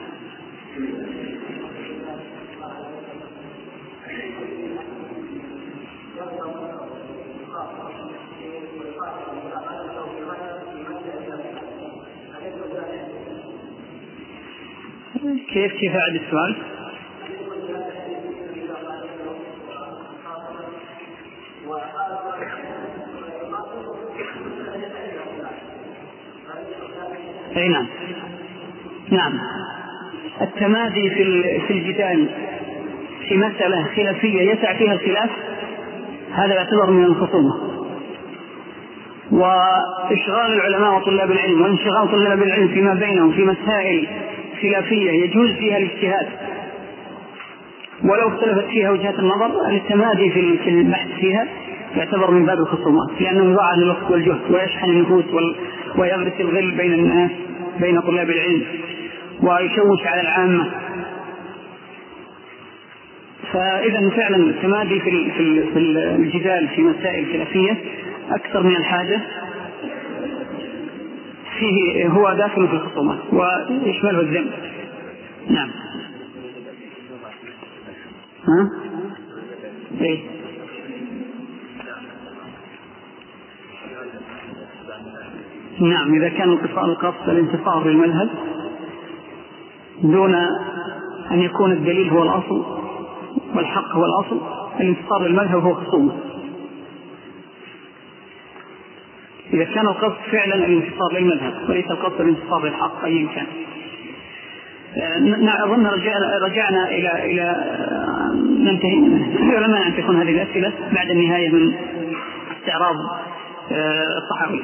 كيف كيف أعد السؤال؟ أي نعم. نعم. التمادي في الجدال في مسألة خلافية يسع فيها الخلاف هذا يعتبر من الخصومة، وإشغال العلماء وطلاب العلم وانشغال طلاب العلم فيما بينهم في مسائل خلافية يجوز فيها الاجتهاد ولو اختلفت فيها وجهات النظر، التمادي في البحث فيها يعتبر من باب الخصومات، لأنه يضاعف الوقت والجهد ويشحن النفوس ويغرس الغل بين الناس بين طلاب العلم ويشوش على العامة. فإذا فعلا التمادي في الجدال في مسائل خلافية أكثر من الحاجة فيه هو داخل في الخصومات ويشمله الذنب. نعم. ها؟ إيه؟ نعم. إذا كان القصد الانتصار للمذهب دون أن يكون الدليل هو الأصل والحق هو الأصل، الانتصار للمذهب هو خصومة. إذا كان القصد فعلا الانتصار للمذهب وليس القصد الانتصار للحق أي كان. أظن رجعنا إلى إلى ننتهي لما أن تكون هذه الأسئلة بعد النهاية من استعراض الطحاوي.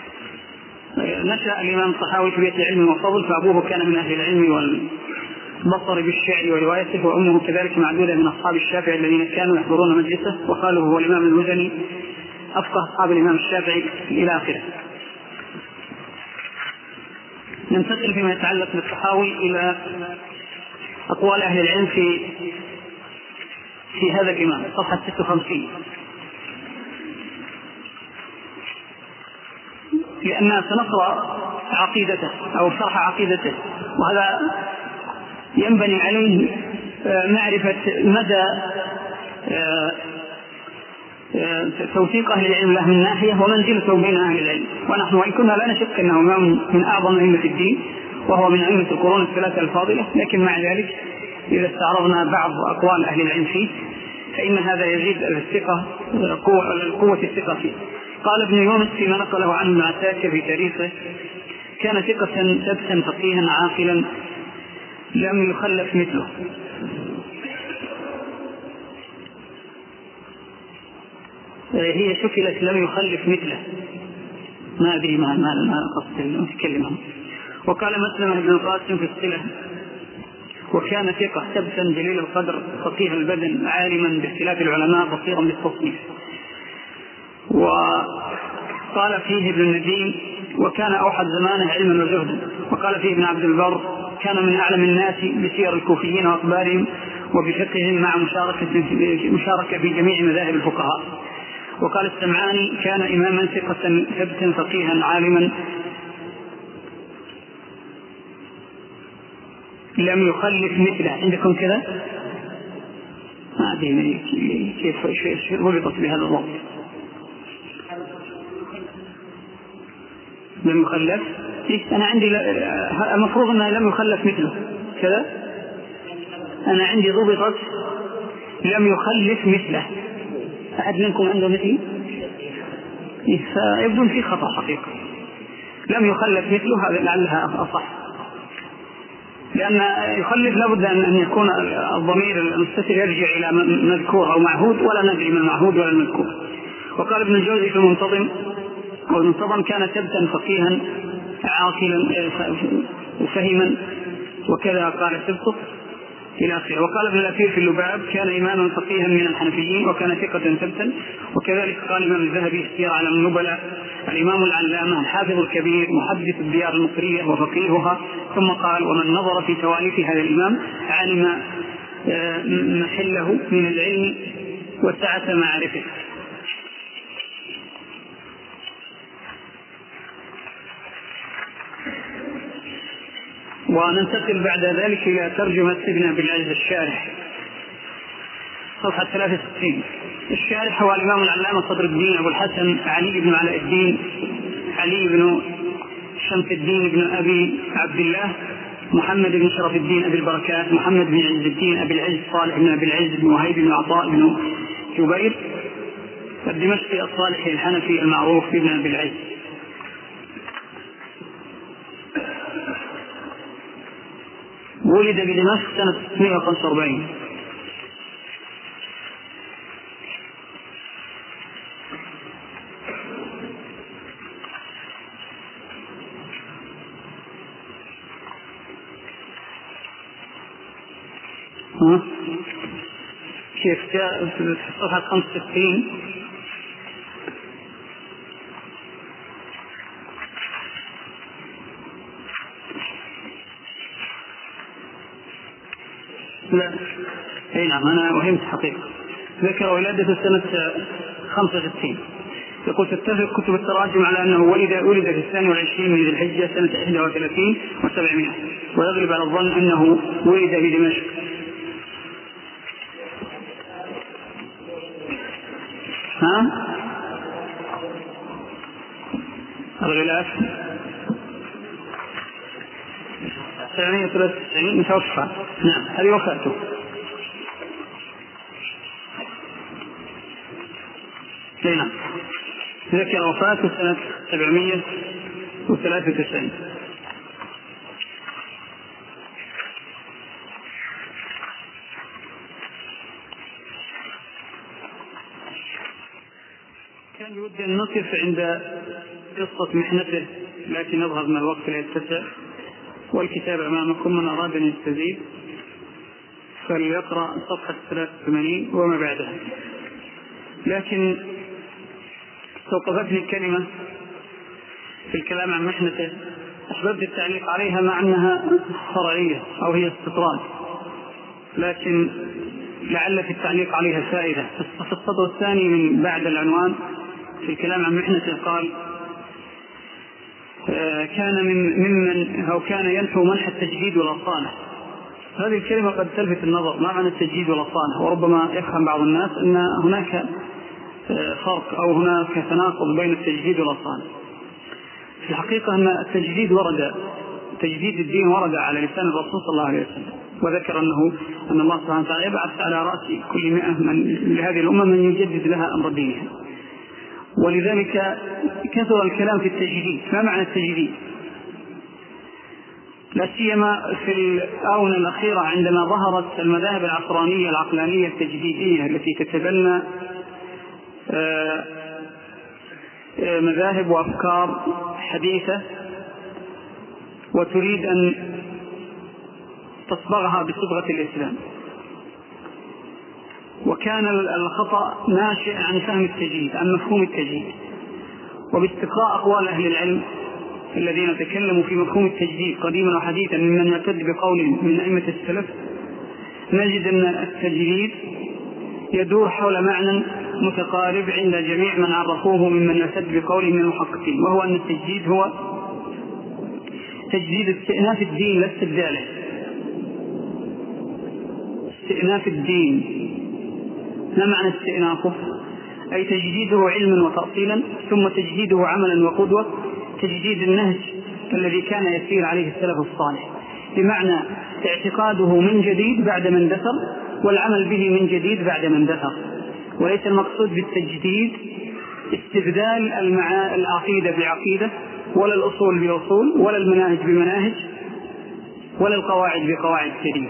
نشأ الإمام الطحاوي في بيت العلم والفضل، فأبوه كان من أهل العلم والبصر بالشعر وروايته، وأمه كذلك معدودة من أصحاب الشافعي الذين كانوا يحضرون مجلسه، وقالوا هو الإمام المزني أفقه أصحاب الإمام الشافعي إلى آخره. ننتقل فيما يتعلق بالطحاوي إلى أقوال أهل العلم في في هذا الإمام، صفحة ستة وخمسين. لأننا سنقرأ عقيدته أو شرح عقيدته، وهذا ينبني عليه معرفة مدى توثيق أهل العلم له من ناحية ومنزلته بين أهل العلم. ونحن وإن كنا لا نشك أنه من أعظم أئمة الدين وهو من أئمة القرون الثلاثة الفاضلة، لكن مع ذلك إذا استعرضنا بعض أقوال أهل العلم فيه فإن هذا يزيد الثقة قوة الثقة فيه. قال ابن يونس فيما نقله عنه ابن عساكر في تاريخه: كان ثقة ثبتا فقيها عاقلا لم يخلف مثله. هي شكلت لم يخلف مثله، ما أدري ما ما قصد المتكلم. وقال مسلم بن القاسم في الصلة: وكان ثقة ثبتا جليل القدر فقيه البدن عالما باختلاف العلماء بصيرا بالتصنيف. وقال فيه ابن النديم: وكان أوحد زمانه علما وزهدا. وقال فيه ابن عبد البر: كان من أعلم الناس بسير الكوفيين وأخبارهم وبفقههم مع مشاركة مشاركة في جميع مذاهب الفقهاء. وقال السمعاني: كان إماما ثقة ثبتا فقيها عالما لم يخلف مثله. عندكم كذا؟ ما أدري كيف ربطت بهذا الضبط. لم يخلف. أنا عندي المفروض أنه لم يخلف مثله كذا. أنا عندي ضبطت لم يخلف مثله. أحد منكم عنده مثلي؟ فيبدو في خطأ حقيقي. لم يخلف مثله هذا لعلها أصح، لأن يخلف لابد أن يكون الضمير المستتر يرجع إلى مذكور أو معهود، ولا ندري من المعهود ولا المذكور. وقال ابن الجوزي في المنتظم: والمنتظم كان سبتا فقيها عاقلا وفهما، وكذا قال سبط إلى آخره. وقال ابن الأثير في اللباب: كان إماما فقيها من الحنفيين وكان ثقة ثبتا. وكذلك قال الإمام الذهبي في سير أعلام النبلاء: الإمام العلامة الحافظ الكبير محدث الديار المصرية وفقيهها. ثم قال: ومن نظر في تواليف هذا الإمام علم محله من العلم وسعة معرفته. وننتقل بعد ذلك إلى ترجمة ابن أبي العز الشارح، صفحة ثلاثة وستين. الشارح هو الإمام العلامة صدر الدين أبو الحسن علي بن علاء الدين علي بن شمس الدين بن أبي عبد الله محمد بن شرف الدين أبي البركات محمد بن عز الدين أبي العز صالح بن أبي العز بن وهيب بن عطاء بن جبير الدمشقي الصالحي الحنفي المعروف بن أبي العز. ولد بدمشق سنة ستمائة وخمسة وأربعين. كيف جاء في صفحة خمسة وستين؟ لا، اي نعم، انا وهمت حقيقة. ذكر ولادته سنة خمسة وستين. يقول: تتفق كتب التراجم على انه ولد ولد في الثاني والعشرين من ذي الحجة سنة إحدى وثلاثين وسبعمائة، ويغلب على الظن انه ولد بدمشق. ها؟ الغلاف سبعمائة وثلاثة وتسعين متوفى. نعم، هذه وفاته. نعم، ذكر وفاته سنة سبعمائة وثلاثة وتسعين. كان يود أن نقف عند قصة محنته، لكن نظهر من الوقت لا يتسع، والكتاب أمامكم، من أراد أن يستزيد فليقرأ صفحة ثلاثة وثمانين وما بعدها. لكن استوقفتني الكلمة في الكلام عن محنته، أحببت التعليق عليها مع أنها فرعية أو هي استطراد، لكن لعل في التعليق عليها فائدة. في السطر الثاني من بعد العنوان في الكلام عن محنته قال: كان من ممن أو كان ينحو منح التجديد والأصالة. هذه الكلمة قد تلفت النظر، ما معنى التجديد والأصالة؟ وربما يفهم بعض الناس أن هناك فرق أو هناك تناقض بين التجديد والأصالة. في الحقيقة أن التجديد ورد تجديد الدين ورد على لسان الرسول صلى الله عليه وسلم، وذكر أنه أن الله سبحانه وتعالى يبعث على رأس كل مئة من لهذه الأمة من يجدد لها أمر دينها، ولذلك كثر الكلام في التجديد. ما معنى التجديد؟ لا سيما في الآونة الأخيرة عندما ظهرت المذاهب العصرانية العقلانية التجديدية التي تتبنى مذاهب وأفكار حديثة وتريد أن تصبغها بصبغة الإسلام. وكان الخطأ ناشئ عن فهم التجديد، عن مفهوم التجديد، وباستقراء أقوال أهل العلم الذين تكلموا في مفهوم التجديد قديما وحديثا ممن يعتد بقول من أئمة السلف، نجد أن التجديد يدور حول معنى متقارب عند جميع من عرفوه ممن يعتد بقوله من المحققين، وهو أن التجديد هو تجديد استئناف الدين لا استبداله. استئناف الدين، ما معنى استئنافه؟ أي تجديده علما وتأصيلا، ثم تجديده عملا وقدوة، تجديد النهج الذي كان يسير عليه السلف الصالح، بمعنى اعتقاده من جديد بعد ما اندثر، والعمل به من جديد بعد ما اندثر. وليس المقصود بالتجديد استبدال العقيدة بعقيدة ولا الأصول بأصول، ولا المناهج بمناهج، ولا القواعد بقواعد جديدة.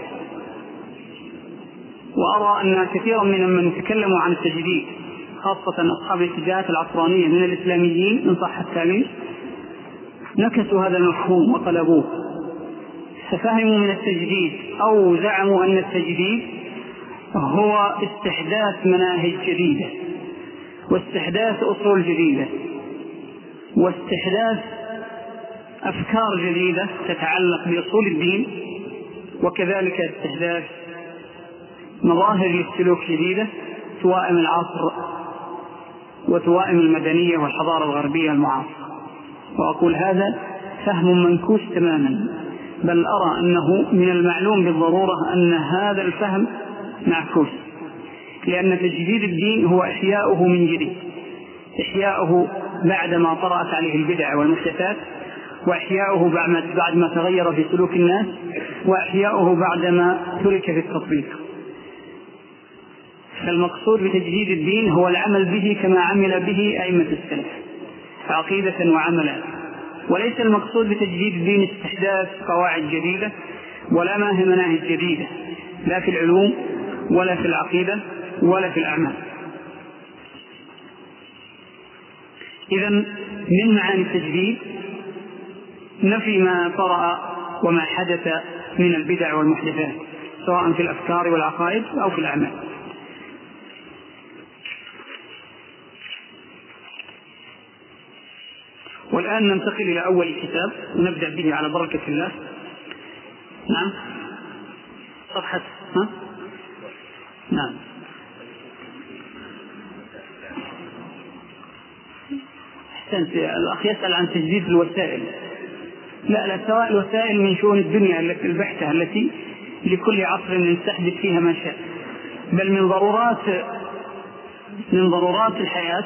وأرى أن كثيرا من من تكلموا عن التجديد خاصة أصحاب الاتجاهات العصرانية من الإسلاميين إن صح التعبير نكسوا هذا المفهوم وقلبوه، ففهموا من التجديد أو زعموا أن التجديد هو استحداث مناهج جديدة واستحداث أصول جديدة واستحداث أفكار جديدة تتعلق بأصول الدين، وكذلك استحداث مظاهر للسلوك جديدة توائم العصر وتوائم المدنية والحضارة الغربية المعاصرة. وأقول هذا فهم منكوس تماما، بل أرى أنه من المعلوم بالضرورة أن هذا الفهم معكوس، لأن تجديد الدين هو إحياؤه من جديد، إحياؤه بعدما طرأت عليه البدع والمحدثات، وإحياؤه بعد ما تغير في سلوك الناس، وإحياؤه بعدما ترك في التطبيق. فالمقصود بتجديد الدين هو العمل به كما عمل به أئمة السلف عقيدة وعملا، وليس المقصود بتجديد الدين استحداث قواعد جديدة ولا مناهج جديدة، لا في العلوم ولا في العقيدة ولا في الأعمال. إذن من معاني التجديد نفي ما طرأ وما حدث من البدع والمحدثات سواء في الأفكار والعقائد أو في الأعمال. والآن ننتقل إلى أول كتاب ونبدأ به على بركة الله. نعم صفحة ها؟ نعم أحسنت. الأخ يسأل عن تجديد الوسائل. لا لا سواء الوسائل من شؤون الدنيا البحتة التي لكل عصر نستحدث فيها ما شاء، بل من ضرورات من ضرورات الحياة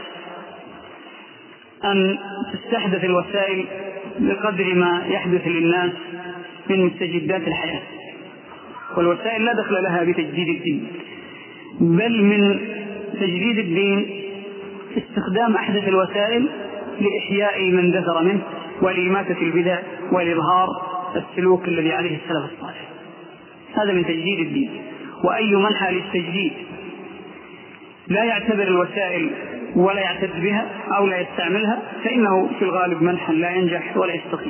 أن تستحدث الوسائل بقدر ما يحدث للناس من مستجدات الحياة، والوسائل لا دخل لها بتجديد الدين، بل من تجديد الدين استخدام أحدث الوسائل لإحياء من دثر منه ولإماتة البدع ولإظهار السلوك الذي عليه السلف الصالح. هذا من تجديد الدين. وأي منحى للتجديد لا يعتبر الوسائل ولا يعتد بها أو لا يستعملها فإنه في الغالب منحى لا ينجح ولا يستقيم،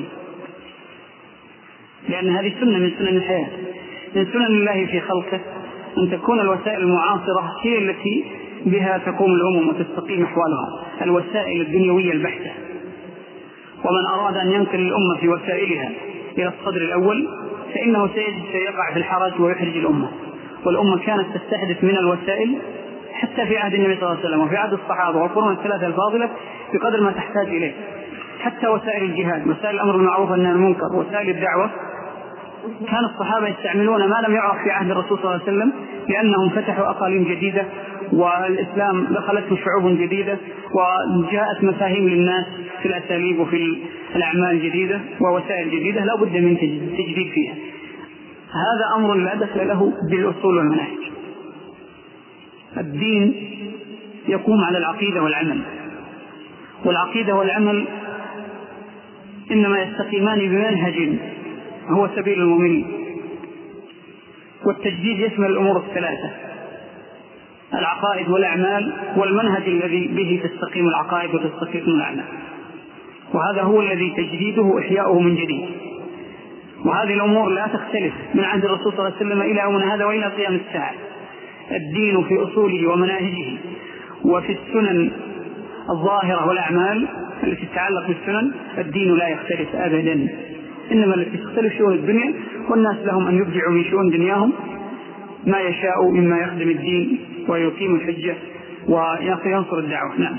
لأن هذه سنة من سنن الحياة، من سنن الله في خلقه أن تكون الوسائل المعاصرة هي التي بها تقوم الأمم وتستقيم أحوالها، الوسائل الدنيوية البحتة. ومن أراد أن ينقل الأمة في وسائلها إلى الصدر الأول فإنه سيقع في الحرج ويحرج الأمة. والأمة كانت تستحدث من الوسائل حتى في عهد النبي صلى الله عليه وسلم وفي عهد الصحابة والقرون الثلاثة الفاضلة بقدر ما تحتاج إليه، حتى وسائل الجهاد، وسائل الأمر بالمعروف والنهي عن المنكر، وسائل الدعوة، كان الصحابة يستعملون ما لم يعرف في عهد الرسول صلى الله عليه وسلم، لأنهم فتحوا أقاليم جديدة والإسلام دخلته شعوب جديدة وجاءت مفاهيم للناس في الأساليب وفي الأعمال جديدة ووسائل جديدة لا بد من تجديد فيها. هذا أمر لا دخل له بالأصول والمناهج. الدين يقوم على العقيدة والعمل، والعقيدة والعمل إنما يستقيمان بمنهج هو سبيل المؤمنين. والتجديد يشمل الأمور الثلاثة: العقائد والأعمال والمنهج الذي به تستقيم العقائد وتستقيم الأعمال، وهذا هو الذي تجديده إحياؤه من جديد. وهذه الأمور لا تختلف من عهد الرسول صلى الله عليه وسلم إلى يومنا هذا وإلى قيام الساعة. الدين في أصوله ومناهجه وفي السنن الظاهرة والأعمال التي تتعلق بالسنن الدين لا يختلف أبدا، إنما التي تختلف شؤون الدنيا، والناس لهم أن يبدعوا من شؤون دنياهم ما يشاء مما يخدم الدين ويقيم الحجة وينصر الدعوة. نعم.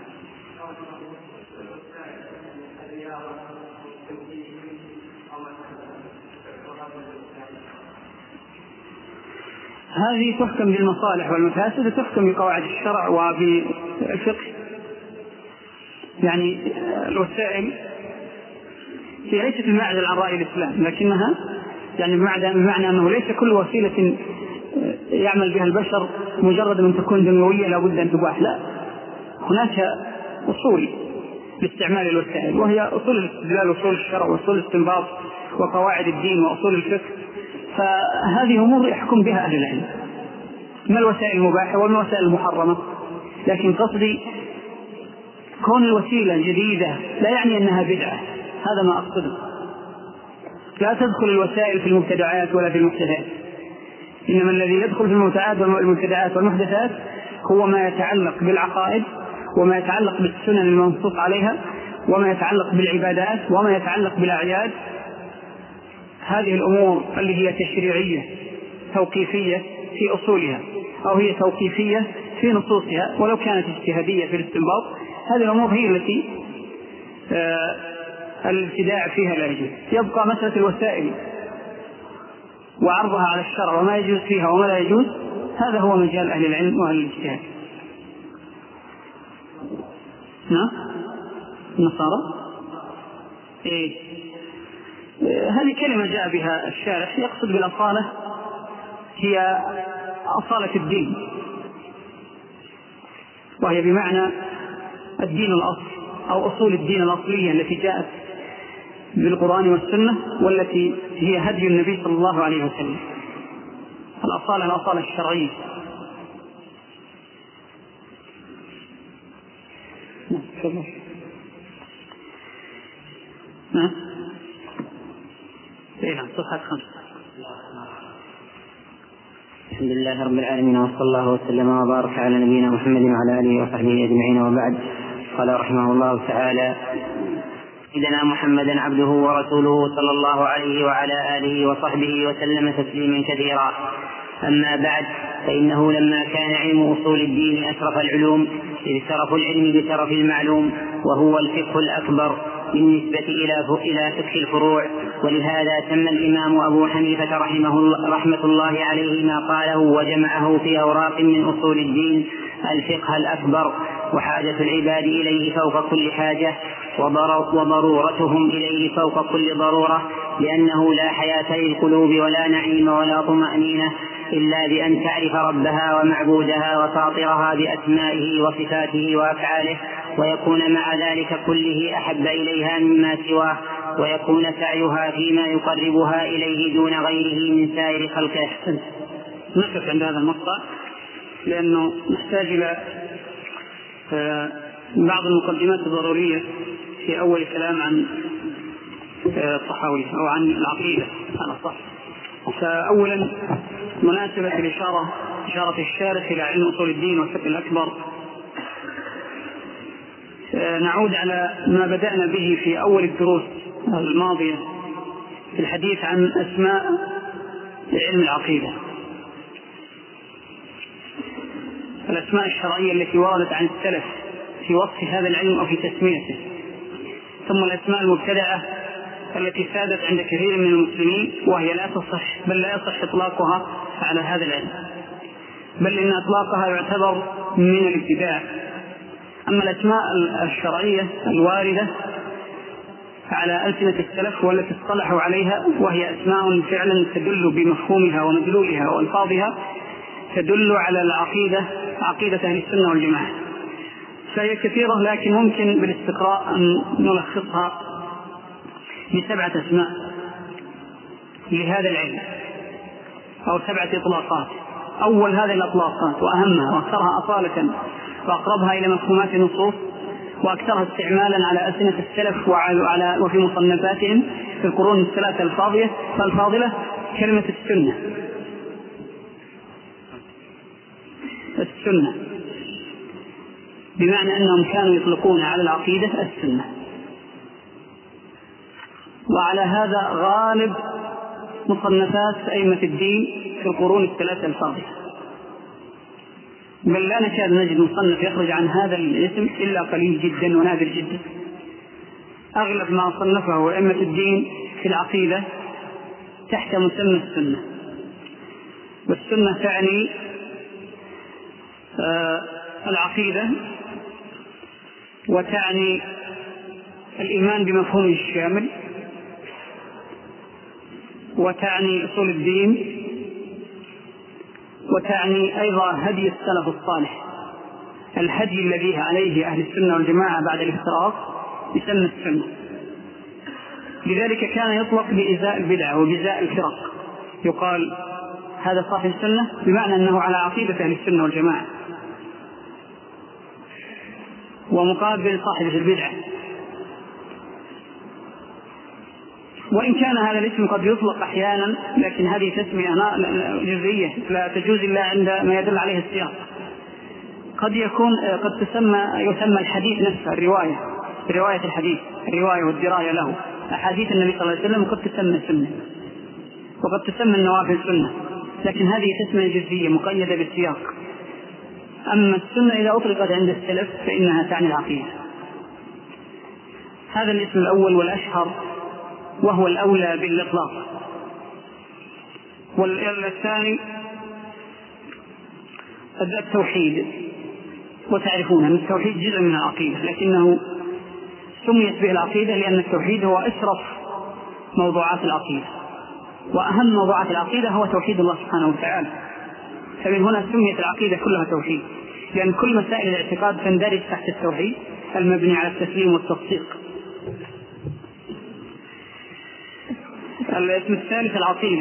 هذه تحكم بالمصالح والمفاسد وتحكم بقواعد الشرع وبالفقه. يعني الوسائل هي ليست بمعزل عن رأي الإسلام، لكنها يعني بمعنى أنه ليس كل وسيلة يعمل بها البشر مجرد من تكون دنيوية لا بد أن تباح، لا، هناك أصول باستعمال الوسائل، وهي أصول الاستدلال وأصول الشرع وأصول الاستنباط وقواعد الدين وأصول الفقه. فهذه أمور يحكم بها أهل العلم، ما الوسائل المباحة وما الوسائل المحرمة. لكن قصدي كون الوسيلة جديدة لا يعني أنها بدعة، هذا ما أقصده. لا تدخل الوسائل في المبتدعات ولا في المحدثات، إنما الذي يدخل في المبتدعات والمحدثات هو ما يتعلق بالعقائد وما يتعلق بالسنن المنصوص عليها وما يتعلق بالعبادات وما يتعلق بالأعياد. هذه الأمور اللي هي تشريعية توقيفية في أصولها أو هي توقيفية في نصوصها ولو كانت اجتهادية في الاستنباط، هذه الأمور هي التي آه الابتداع فيها لا يجوز. يبقى مسألة الوسائل وعرضها على الشرع وما يجوز فيها وما لا يجوز، هذا هو مجال أهل العلم وأهل الاجتهاد. نعم النصارى إيه؟ هذه كلمة جاء بها الشارح يقصد بالأصالة هي أصالة الدين، وهي بمعنى الدين الأصل أو أصول الدين الأصلية التي جاءت بالقرآن والسنة والتي هي هدي النبي صلى الله عليه وسلم. الأصالة الأصالة الشرعية. نعم نعم صفحة خمسة. الحمد لله رب العالمين، وصلى الله وسلم وبارك على نبينا محمد وعلى آله وصحبه أجمعين، وبعد. قال رحمه الله تعالى: سيدنا محمدا عبده ورسوله صلى الله عليه وعلى آله وصحبه وسلم تسليما كثيرا. أما بعد، فإنه لما كان علم أصول الدين أشرف العلوم، إذ شرف العلم بشرف المعلوم، وهو الفقه الأكبر بالنسبة إلى فقه الفروع. ولهذا سمى الإمام أبو حنيفة رحمه الله رحمة الله عليه ما قاله وجمعه في أوراق من أصول الدين الفقه الأكبر، وحاجة العباد إليه فوق كل حاجة، وضرورتهم إليه فوق كل ضرورة، لأنه لا حياة للقلوب ولا نعيم ولا طمأنينة إلا بأن تعرف ربها ومعبودها وفاطرها بأسمائه وصفاته وأفعاله، ويكون مع ذلك كله أحب إليها مما سواه، ويكون سعيها فيما يقربها إليه دون غيره من سائر خلقه. نقف عند هذا المقطع لأنه نحتاج إلى بعض المقدمات الضرورية في أول كلام عن الطحاوي أو عن العقيدة على الصح. فأولا مناسبة الإشارة إشارة الشارح إلى علم أصول الدين والفقه الأكبر، نعود على ما بدأنا به في أول الدروس الماضية في الحديث عن أسماء علم العقيدة، الأسماء الشرعية التي وردت عن السلف في وصف هذا العلم أو في تسميته، ثم الأسماء المبتدعة التي سادت عند كثير من المسلمين وهي لا تصح، بل لا يصح إطلاقها على هذا العلم، بل إن إطلاقها يعتبر من الابتداع. أما الأسماء الشرعية الواردة على ألسنة السلف والتي اصطلحوا عليها، وهي أسماء فعلا تدل بمفهومها ومدلولها وألفاظها تدل على العقيدة، عقيدة أهل السنة والجماعة، فهي كثيرة، لكن ممكن بالاستقراء أن نلخصها بسبعة أسماء لهذا العلم أو سبعة إطلاقات. أول هذه الإطلاقات وأهمها وأكثرها أصالة وأقربها إلى مفهومات النصوص وأكثرها استعمالا على ألسنة السلف وعلى وفي مصنفاتهم في القرون الثلاثة الفاضلة الفاضلة كلمة السنة. السنة بمعنى أنهم كانوا يطلقون على العقيدة السنة، وعلى هذا غالب مصنفات أئمة الدين في القرون الثلاثة الفاضلة، بل لا نكاد نجد مصنف يخرج عن هذا الاسم إلا قليل جدا ونادر جدا. أغلب ما صنفه أئمة الدين في العقيدة تحت مسمى السنة، والسنة تعني آه العقيدة، وتعني الإيمان بمفهومه الشامل، وتعني أصول الدين، وتعني أيضا هدي السلف الصالح، الهدي الذي عليه أهل السنة والجماعة بعد الافتراق يسمى السنة. لذلك كان يطلق بإزاء البدعة وبإزاء الفرق، يقال هذا صاحب السنة بمعنى أنه على عقيدة أهل السنة والجماعة، ومقابل صاحب البدعة. وإن كان هذا الاسم قد يطلق أحيانا، لكن هذه تسمية جزئية لا تجوز إلا عند ما يدل عليه السياق. قد يكون قد تسمى يسمى الحديث نفسه الرواية، رواية الحديث، الرواية والدراية له، أحاديث النبي صلى الله عليه وسلم قد تسمى سنة، وقد تسمى النوافل سنة، لكن هذه تسمية جزئية مقيدة بالسياق. أما السنة إذا أطلقت عند السلف فإنها تعني العقيدة. هذا الاسم الأول والأشهر وهو الأولى بالإطلاق. والثاني التوحيد، وتعرفون أن التوحيد جزء من العقيدة، لكنه سميت به العقيدة لأن التوحيد هو أشرف موضوعات العقيدة، وأهم موضوعات العقيدة هو توحيد الله سبحانه وتعالى، فمن هنا سميت العقيدة كلها توحيد، لأن كل مسائل الاعتقاد تندرج تحت التوحيد المبني على التسليم والتصديق. الاسم الثالث العقيدة،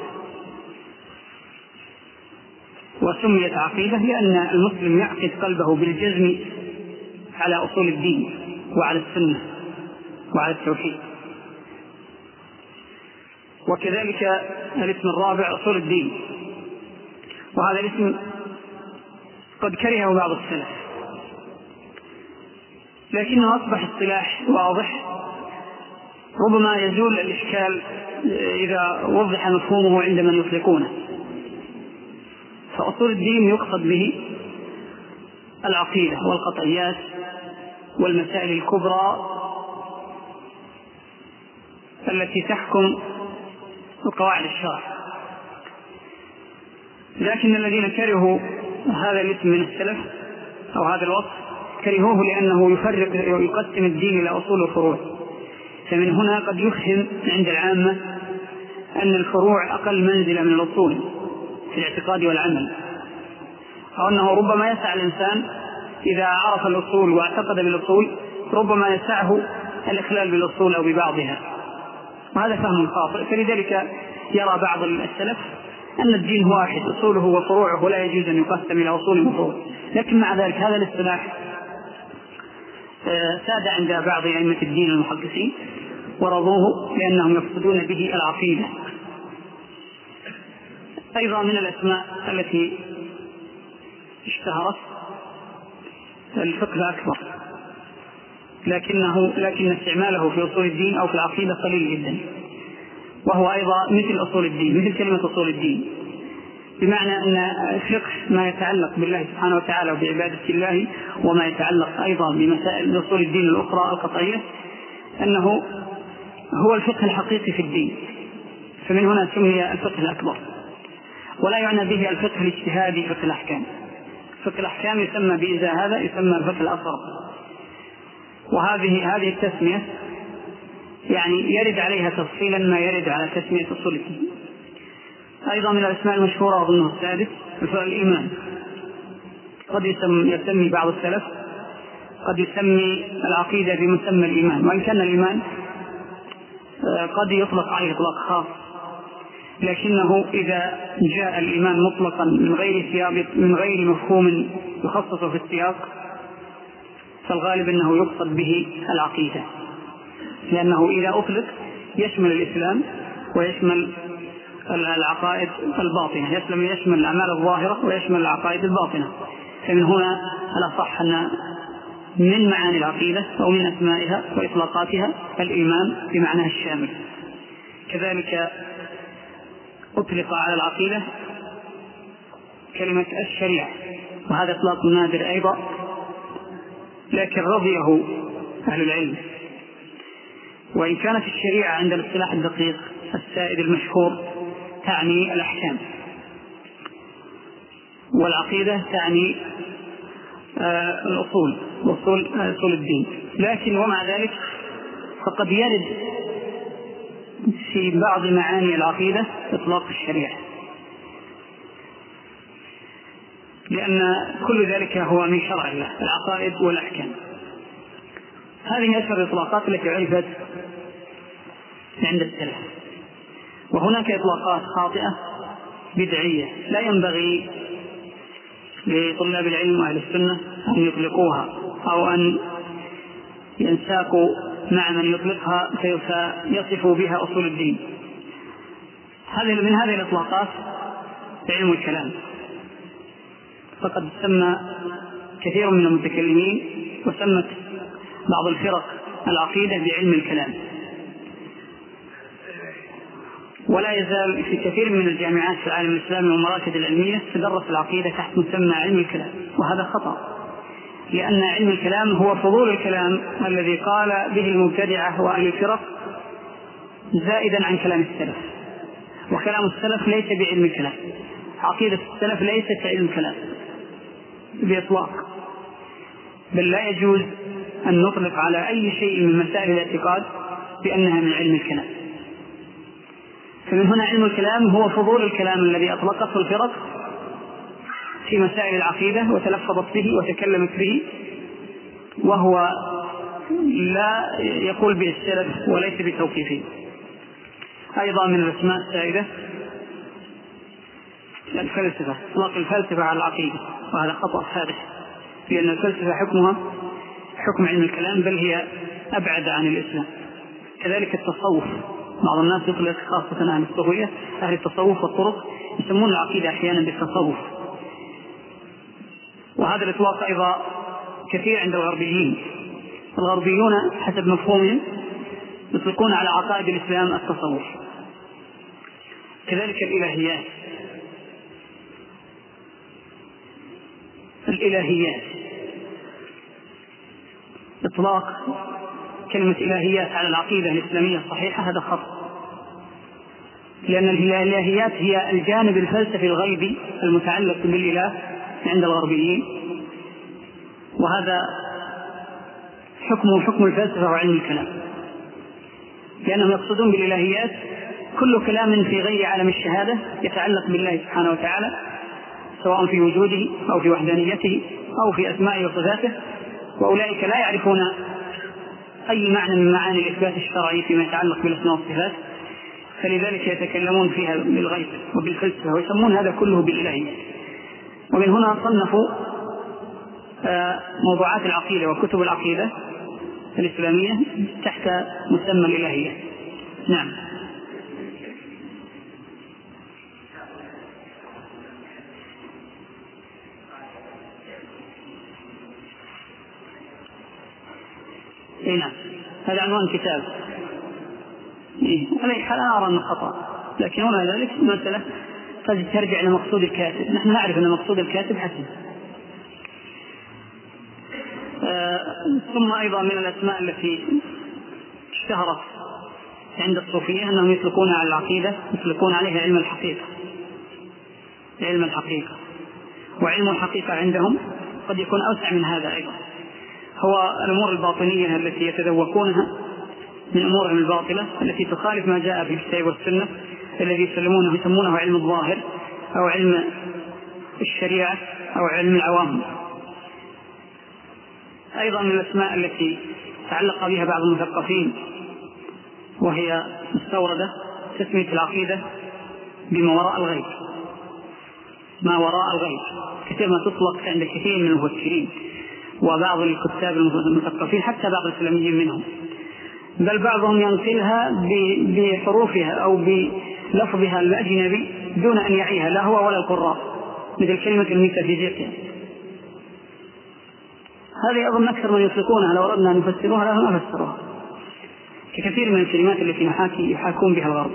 وسميت عقيدة لأن المسلم يعقد قلبه بالجزم على أصول الدين وعلى السنة وعلى التوحيد. وكذلك الاسم الرابع أصول الدين، وهذا الاسم قد كرهه بعض السلف، لكنه أصبح اصطلاح واضح، ربما يزول الإشكال إذا وضح مفهومه عند من يطلقونه. فأصول الدين يقصد به العقيدة والقطعيات والمسائل الكبرى التي تحكم القواعد الشرع. لكن الذين كرهوا هذا الاسم من السلف أو هذا الوصف كرهوه لأنه يفرق ويقسم الدين إلى أصول وفروع، فمن هنا قد يفهم عند العامة أن الفروع أقل منزلة من الأصول في الاعتقاد والعمل، أو أنه ربما يسع الإنسان إذا عرف الأصول واعتقد بالأصول ربما يسعه الإخلال بالأصول أو ببعضها، وهذا فهم خاطئ. فلذلك يرى بعض السلف أن الدين هو واحد، أصوله وفروعه، ولا يجوز أن يقسم إلى أصول وفروع. لكن مع ذلك هذا الاصطلاح ساد عند بعض أئمة الدين المحدثين ورضوه لأنهم يقصدون به العقيدة. أيضا من الأسماء التي اشتهرت الفقه الأكبر، لكنه لكن استعماله في أصول الدين أو في العقيدة قليل جدا، وهو أيضا مثل أصول الدين، مثل كلمة أصول الدين، بمعنى أن الفقه ما يتعلق بالله سبحانه وتعالى وبعبادة الله، وما يتعلق أيضا بمسائل أصول الدين الأخرى القطعية، أنه هو الفقه الحقيقي في الدين، فمن هنا سمي الفقه الأكبر. ولا يعني به الفقه الاجتهادي فقه الأحكام، فقه الأحكام يسمى بإذا هذا يسمى الفقه الأصغر. وهذه هذه التسمية يعني يرد عليها تفصيلا ما يرد على تسمية أصول الدين. أيضا من الأسماء المشهورة أظنه السادس الإيمان، قد يسمي, يسمي بعض السلف قد يسمي العقيدة بمسمى الإيمان، وإن كان الإيمان قد يطلق عليه إطلاق خاص، لكنه إذا جاء الإيمان مطلقا من غير سياق من غير مفهوم يخصص في السياق فالغالب أنه يقصد به العقيدة، لأنه إذا أطلق يشمل الإسلام ويشمل العقائد الباطنة، يسلم يشمل الأعمال الظاهرة ويشمل العقائد الباطنة. فمن هنا الأصح أن من معاني العقيدة أو من أسمائها وإطلاقاتها الإيمان بمعناه الشامل. كذلك أطلق على العقيدة كلمة الشريعة، وهذا إطلاق نادر أيضا، لكن رضيه أهل العلم. وإن كانت الشريعة عند الاصطلاح الدقيق السائد المشهور تعني الأحكام، والعقيدة تعني آه الأصول أصول, أصول الدين. لكن ومع ذلك فقد يرد في بعض معاني العقيدة إطلاق الشريعة، لأن كل ذلك هو من شرع الله، العقائد والأحكام. هذه أشهر الإطلاقات التي عرفت عند السلف. وهناك إطلاقات خاطئة بدعية لا ينبغي لطلاب العلم وأهل السنة أن يطلقوها أو أن ينساقوا مع من يطلقها فيصفوا بها أصول الدين. هذه من هذه الإطلاقات علم الكلام، فقد سمى كثير من المتكلمين وسمت بعض الفرق العقيدة بعلم الكلام. ولا يزال في كثير من الجامعات في العالم الإسلامي والمراكز العلمية تدرس العقيدة تحت مسمى علم الكلام، وهذا خطأ، لأن علم الكلام هو فضول الكلام الذي قال به المبتدعة وأهل الفرق زائدا عن كلام السلف. وكلام السلف ليس بعلم الكلام، عقيدة السلف ليست علم كلام بإطلاق، بل لا يجوز أن نطلق على أي شيء من مسائل الاعتقاد بأنها من علم الكلام. فمن هنا علم الكلام هو فضول الكلام الذي أطلقته الفرق في مسائل العقيدة وتلفظت به وتكلمت به، وهو لا يقول به السلف وليس بتوقيفه. أيضا من الأسماء السائدة الفلسفة، إطلاق الفلسفة على العقيدة، وهذا خطأ فادح، لأن الفلسفة حكمها حكم علم الكلام، بل هي أبعد عن الإسلام. كذلك التصوف، بعض الناس يطلق خاصة أهل الصوفية أهل التصوف والطرق يسمون العقيدة أحيانا بالتصوف، وهذا الإطلاق أيضا كثير عند الغربيين. الغربيون حسب مفهومهم يطلقون على عقائد الإسلام التصوف. كذلك الإلهيات، الإلهيات إطلاق كلمة إلهيات على العقيدة الإسلامية الصحيحة هذا خطأ، لأن الإلهيات هي الجانب الفلسفي الغيبي المتعلق بالإله عند الغربيين، وهذا حكمه حكم الفلسفة وعلم الكلام، لأنهم يقصدون بالإلهيات كل كلام في غير عالم الشهادة يتعلق بالله سبحانه وتعالى، سواء في وجوده أو في وحدانيته أو في أسمائه وصفاته، وأولئك لا يعرفون أي معنى من معاني الإثبات الشرعي فيما يتعلق بالأسماء والصفات، فلذلك يتكلمون فيها بالغيب وبالفلسفة ويسمون هذا كله بالإلهيات. ومن هنا صنفوا موضوعات العقيدة وكتب العقيدة الإسلامية تحت مسمى الإلهيات. نعم. إيه نعم، هذا عنوان كتاب. إيه على حال أنا أرى أنه خطأ، لكن هنا ذلك مسألة قد ترجع لمقصود الكاتب. نحن نعرف أن مقصود الكاتب حسن. آه ثم أيضا من الأسماء التي اشتهرت عند الصوفية أنهم يطلقون على العقيدة يطلقون عليها علم الحقيقة. علم الحقيقة وعلم الحقيقة عندهم قد يكون أوسع من هذا أيضا، هو الأمور الباطنية التي يتذوقونها من أمورهم الباطلة التي تخالف ما جاء في الكتاب والسنة، الذي يسلمونه يسمونه علم الظاهر أو علم الشريعة أو علم العوام. أيضا من الأسماء التي تعلق بها بعض المثقفين وهي مستوردة تسمية العقيدة بما وراء الغيب، ما وراء الغيب كثير ما تطلق عند كثير من المفكرين وبعض الكتاب المثقفين حتى بعض الإسلاميين منهم، بل بعضهم ينقلها بحروفها أو بلفظها الأجنبي دون أن يعيها لا هو ولا القراء، مثل كلمة الميتافيزيقيا. هذه أظن أكثر من يطلقونها لو أردنا أن نفسروها لا ما فسروها، كثير من الكلمات التي نحاكي يحاكون بها الغرب.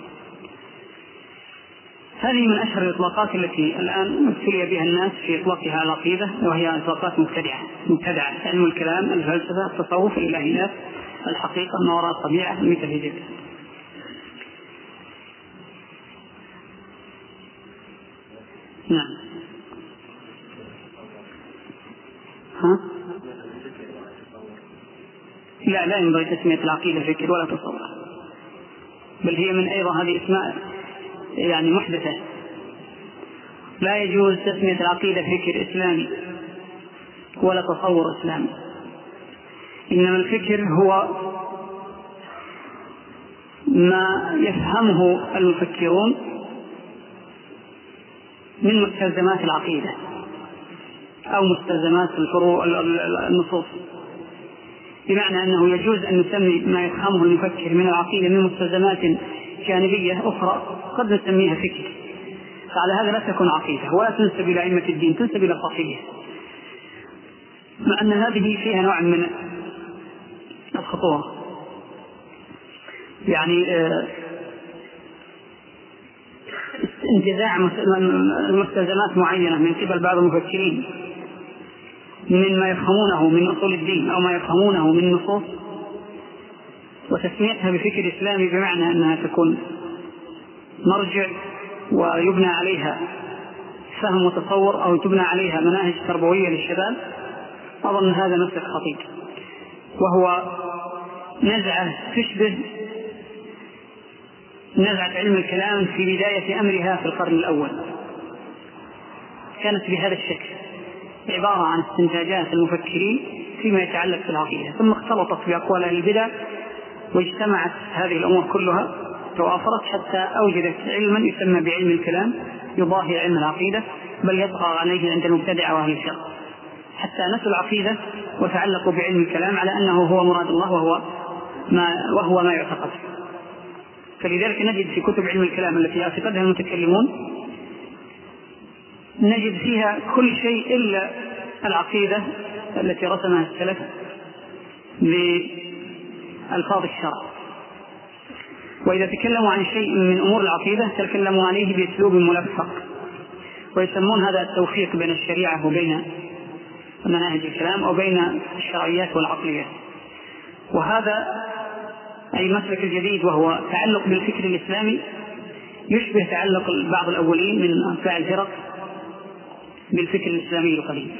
هذه من أشهر الإطلاقات التي الآن ابتلي بها الناس في إطلاقها على العقيدة، وهي إطلاقات مبتدعة مبتدعة علم الكلام، الفلسفة، التصوف، الإلهيات، الحقيقة، ما وراء الطبيعة، الميتافيزيقيا. نعم. ها؟ لا لا ينبغي تسمية العقيدة فكر ولا تصور، بل هي من أيضا هذه اسماء يعني محدثة. لا يجوز تسمية العقيدة فكر إسلامي ولا تصور إسلامي، إنما الفكر هو ما يفهمه المفكرون من مستلزمات العقيدة أو مستلزمات الفروع النصوص، بمعنى أنه يجوز أن نسمي ما يفهمه المفكر من العقيدة من مستلزمات جانبية أخرى قد نسميها فكر، فعلى هذا لا تكون عقيدة ولا تنسب إلى أئمة الدين، تنسب إلى الصوفية، مع أن هذه فيها نوع من الخطورة. يعني انتزاع مستلزمات معينة من قبل بعض المفكرين من ما يفهمونه من أصول الدين أو ما يفهمونه من النصوص وتسميتها بفكر إسلامي، بمعنى أنها تكون مرجع ويبنى عليها فهم وتصور أو تبنى عليها مناهج تربوية للشباب، أظن هذا مسلك خطير، وهو نزعة تشبه نزعة علم الكلام في بداية أمرها في القرن الأول، كانت بهذا الشكل، عبارة عن استنتاجات المفكرين فيما يتعلق بالعقيدة، ثم اختلطت بأقوال أهل البدع واجتمعت هذه الأمور كلها توافرت حتى أوجدت علما يسمى بعلم الكلام يضاهي علم العقيدة، بل يطغى عليه عند المبتدع وأهل الشر، حتى نسوا العقيدة وتعلقوا بعلم الكلام على أنه هو مراد الله وهو ما, وهو ما يعتقد. فلذلك نجد في كتب علم الكلام التي يعتقدها المتكلمون نجد فيها كل شيء إلا العقيدة التي رسمها السلف بألفاظ الشرع، وإذا تكلموا عن شيء من أمور العقيدة تكلموا عليه بأسلوب ملفق، ويسمون هذا التوفيق بين الشريعة وبين مناهج الكلام أو بين الشرعيات والعقليات. وهذا أي مسلك الجديد وهو تعلق بالفكر الإسلامي يشبه تعلق بعض الأولين من أنواع الفرق بالفكر الإسلامي القديم،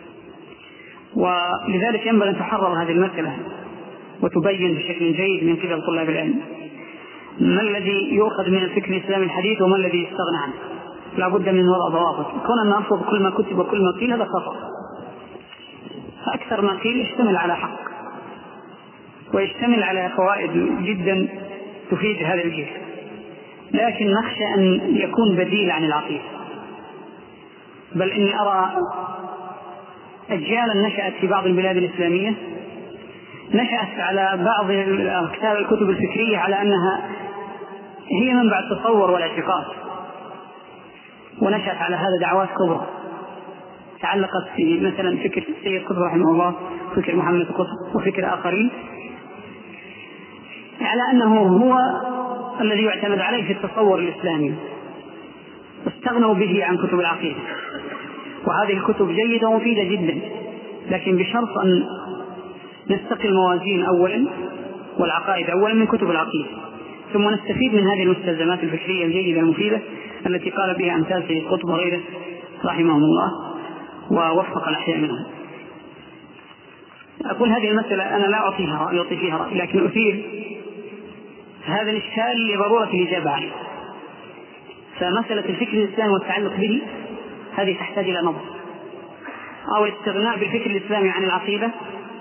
ولذلك ينبغي أن تحرر هذه المسألة وتبين بشكل جيد من قبل طلاب العلم ما الذي يؤخذ من الفكر الإسلامي الحديث وما الذي يستغنى عنه. لا بد من وضع ضوابط، كون أن أفرض كل ما كتب وكل ما قيل هذا خطأ، فأكثر ما قيل يشتمل على حق ويشتمل على فوائد جدا تفيد هذا الجيل، لكن نخشى أن يكون بديل عن العقيدة، بل إني أرى أجيالا نشأت في بعض البلاد الإسلامية نشأت على بعض كتاب الكتب الفكرية على أنها هي منبع التصور والاعتقاد، ونشأت على هذا دعوات كبرى تعلقت في مثلا فكر السيد قطب رحمه الله، فكر محمد قطب وفكر آخرين، على أنه هو الذي يعتمد عليه في التصور الإسلامي، واستغنوا به عن كتب العقيدة. وهذه الكتب جيدة ومفيدة جدا، لكن بشرط أن نستقي الموازين أولا والعقائد أولا من كتب العقيدة، ثم نستفيد من هذه المستلزمات الفكرية الجيدة المفيدة التي قال بها أمثال سيد قطب وغيره رحمهم الله ووفق الأحياء منهم. أقول هذه المسألة أنا لا أعطيها رأي أعطي فيها رأي، لكن أثير هذا الإشكال لضرورة الإجابة عليه. فمسألة الفكر الإسلامي والتعلق به هذه تحتاج إلى نظر، أو الاستغناء بالفكر الإسلامي عن العقيدة،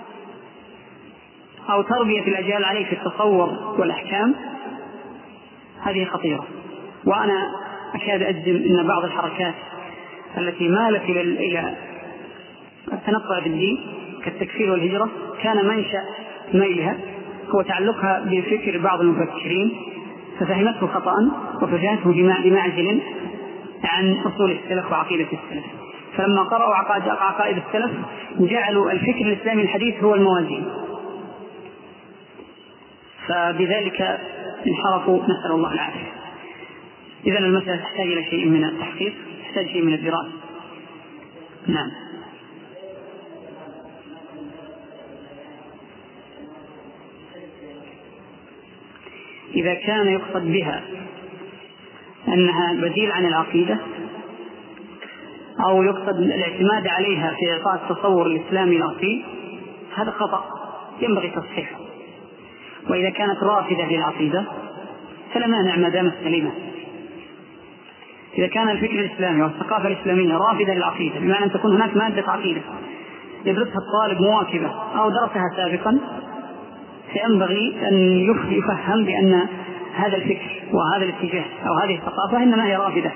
أو تربية الأجيال عليه في التصور والأحكام، هذه خطيرة. وأنا أكاد أجزم أن بعض الحركات التي مالت إلى التنقع بالدين كالتكفير والهجرة كان منشأ ميلها هو تعلقها بفكر بعض المفكرين، ففهمته خطأ وفهمته بمعزل عن أصول السلف وعقيدة السلف، فلما قرأوا عقائد السلف جعلوا الفكر الإسلامي الحديث هو الموازين، فبذلك انحرفوا، نسأل الله العافية. إذن المسألة تحتاج إلى شيء من التحقيق، تحتاج شيء من الدراسة. نعم. إذا كان يقصد بها أنها بديل عن العقيدة أو يقصد الاعتماد عليها في إعطاء التصور الإسلامي الأصيل هذا خطأ ينبغي تصحيحه. وإذا كانت رافدة للعقيدة فلا مانع ما دامت سليمة. إذا كان الفكر الإسلامي والثقافة الإسلامية رافدة للعقيدة بمعنى أن تكون هناك مادة عقيدة يدرسها الطالب مواكبة أو درسها سابقا، فينبغي أن يفهم بأن هذا الفكر وهذا الاتجاه أو هذه الثقافة إنما هي رافدة،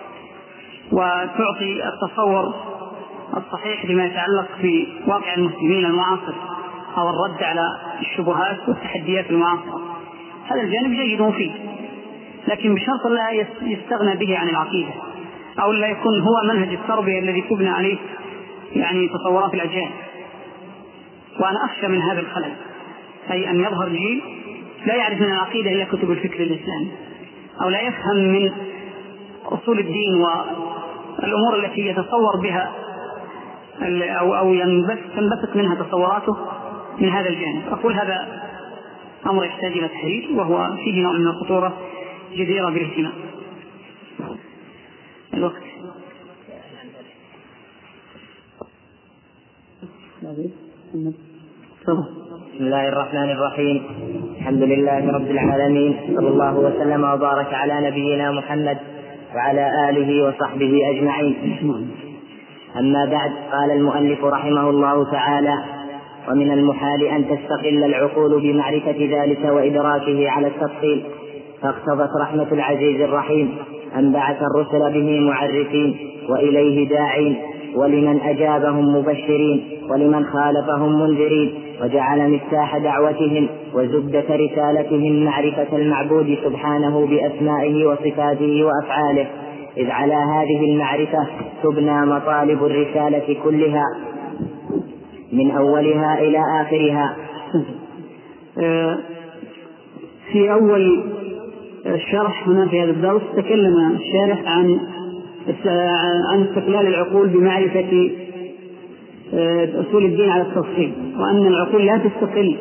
وتعطي التصور الصحيح لما يتعلق في واقع المسلمين المعاصر أو الرد على الشبهات والتحديات المعاصرة. هذا الجانب جيد ومفيد، لكن بشرط لا يستغنى به عن العقيدة، أو لا يكون هو منهج التربية الذي تبنى عليه يعني تصورات الأجيال. وأنا أخشى من هذا الخلل، أي أن يظهر جيل لا يعرف من العقيدة إلا كتب الفكر الإسلامي، أو لا يفهم من أصول الدين والأمور التي يتصور بها أو أو ينبثق منها تصوراته من هذا الجانب. أقول هذا أمر يحتاج إلى تحرير، وهو فيه نوع من الخطورة جديرة بالاهتمام. الوقت. بسم الله الرحمن الرحيم. الحمد لله رب العالمين، صلى الله وسلم وبارك على نبينا محمد وعلى آله وصحبه أجمعين. أما بعد، قال المؤلف رحمه الله تعالى: ومن المحال أن تستقل العقول بمعرفة ذلك وإدراكه على التفصيل، فاقتضت رحمة العزيز الرحيم أن بعث الرسل به معرفين وإليه داعين، ولمن أجابهم مبشرين ولمن خالفهم منذرين، وجعل مفتاح دعوتهم وزبدة رسالتهم معرفة المعبود سبحانه بأسمائه وصفاته وأفعاله، إذ على هذه المعرفة تبنى مطالب الرسالة كلها من أولها إلى آخرها. في أول الشرح هنا في هذا الدرس تكلم الشارح عن عن استقلال العقول بمعرفة أصول الدين على التفصيل، وأن العقول لا تستقل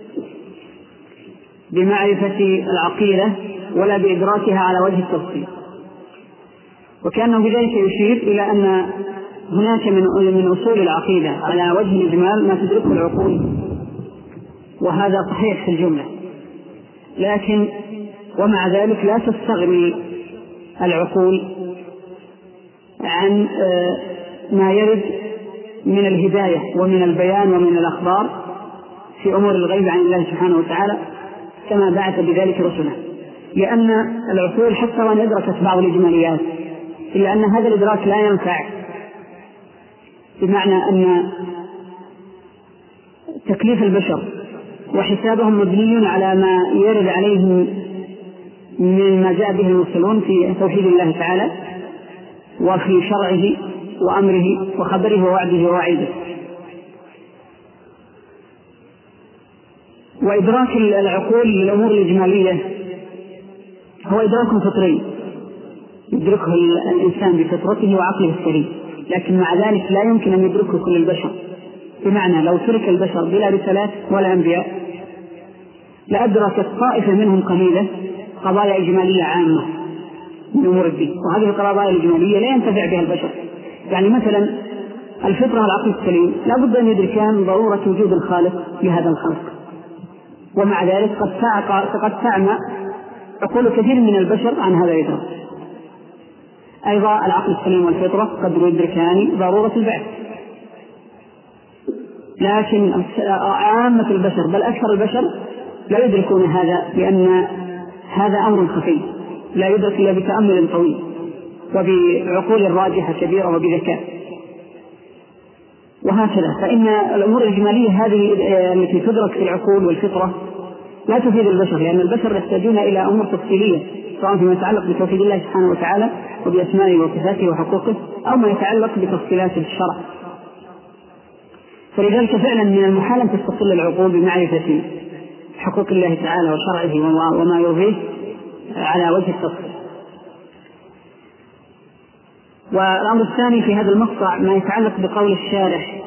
بمعرفة العقيدة ولا بإدراكها على وجه التفصيل، وكأنه بذلك يشير إلى أن هناك من أصول العقيدة على وجه الإجمال ما تدركه العقول، وهذا صحيح في الجملة، لكن ومع ذلك لا تستغني العقول عن ما يرد من الهداية ومن البيان ومن الأخبار في أمور الغيب عن الله سبحانه وتعالى، كما بعث بذلك رسله. لأن العقول حتى وأن أدركت بعض الإجماليات إلا أن هذا الإدراك لا ينفع، بمعنى أن تكليف البشر وحسابهم مبني على ما يرد عليهم من ما جاء به المرسلون في توحيد الله تعالى وفي شرعه وأمره وخبره ووعده ووعيده. وإدراك العقول للأمور الإجمالية هو إدراك فطري يدركه الإنسان بفطرته وعقله السليم، لكن مع ذلك لا يمكن أن يدركه كل البشر. بمعنى لو ترك البشر بلا رسالات ولا أنبياء لأدركت طائفة منهم قليلة قضايا إجمالية عامة من أمور الدين، وهذه القضايا الإجمالية لا ينتفع بها البشر. يعني مثلا الفطرة والعقل السليم لا بد أن يدركان ضرورة وجود الخالق لهذا الخلق، ومع ذلك قد تعمى عقول كثير من البشر عن هذا الإدراك. أيضا العقل السليم والفطرة قد يدركان ضرورة البعث، لكن عامة البشر بل أكثر البشر لا يدركون هذا، لأن هذا أمر خفي لا يدرك إلا بتأمل طويل وبعقول راجحة كبيرة وبذكاء. وهكذا فإن الأمور الإجمالية هذه التي تدرك في العقول والفطرة لا تفيد البشر، لأن البشر يحتاجون إلى أمور تفصيلية سواء فيما يتعلق بتوحيد الله سبحانه وتعالى وبأسمائه وصفاته وحقوقه، أو ما يتعلق بتفصيلات الشرع. فلذلك فعلا من المحال أن تستقل العقول بمعرفة حقوق الله تعالى وشرعه وما يرضيه على وجه التفصيل. والأمر الثاني في هذا المقطع ما يتعلق بقول الشارح: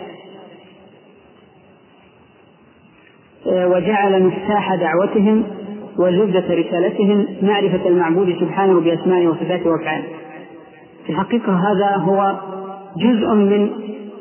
وجعل مفتاح دعوتهم وزبدة رسالتهم معرفة المعبود سبحانه بأسمائه وصفاته وأفعاله. في الحقيقة هذا هو جزء من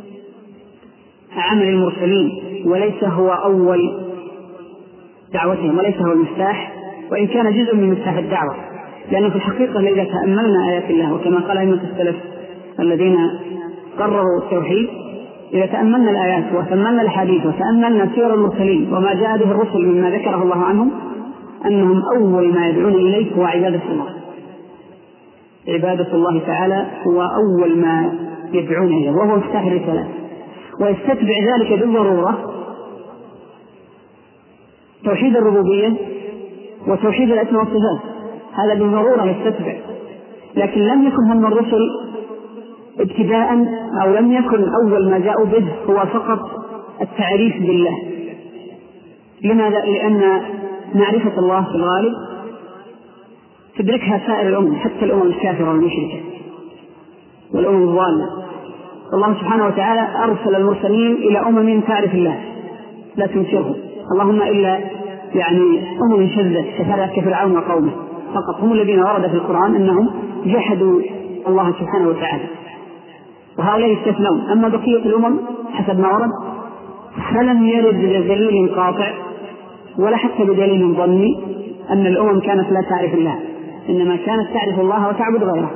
عمل المرسلين، وليس هو أول دعوتهم وليس هو المفتاح، وإن كان جزء من مفتاح الدعوة، لأنه في الحقيقة إذا تأملنا آيات الله وكما قال أئمة السلف الذين قرروا التوحيد إذا تأملنا الآيات وتأملنا الحديث وتأملنا سير المرسلين وما جاء به الرسل مما ذكره الله عنهم، أنهم أول ما يدعون إليه هو عبادة الله. عبادة الله تعالى هو أول ما يدعون إليه وهو مفتاح الرسالة، ويستتبع ذلك بالضرورة توحيد الربوبية وتوحيد الأسماء والصفات، هذا بالضرورة يستتبع. لكن لم يكن هم الرسل ابتداء أو لم يكن أول ما جاءوا به هو فقط التعريف بالله. لماذا؟ لأن معرفة الله في الغالب تدركها سائر الأمم، حتى الأمم الكافرة والمشركة والأمم الضالة. الله سبحانه وتعالى أرسل المرسلين إلى أمم تعرف الله لا تنكره، اللهم إلا يعني أمم شذت كفرعون وقومه فقط، هم الذين ورد في القرآن أنهم جحدوا الله سبحانه وتعالى، وهؤلاء يستثنون. أما بقية الأمم حسب ما ورد فلم يرد بدليل قاطع ولا حتى بدليل ظني أن الأمم كانت لا تعرف الله، إنما كانت تعرف الله وتعبد غيره.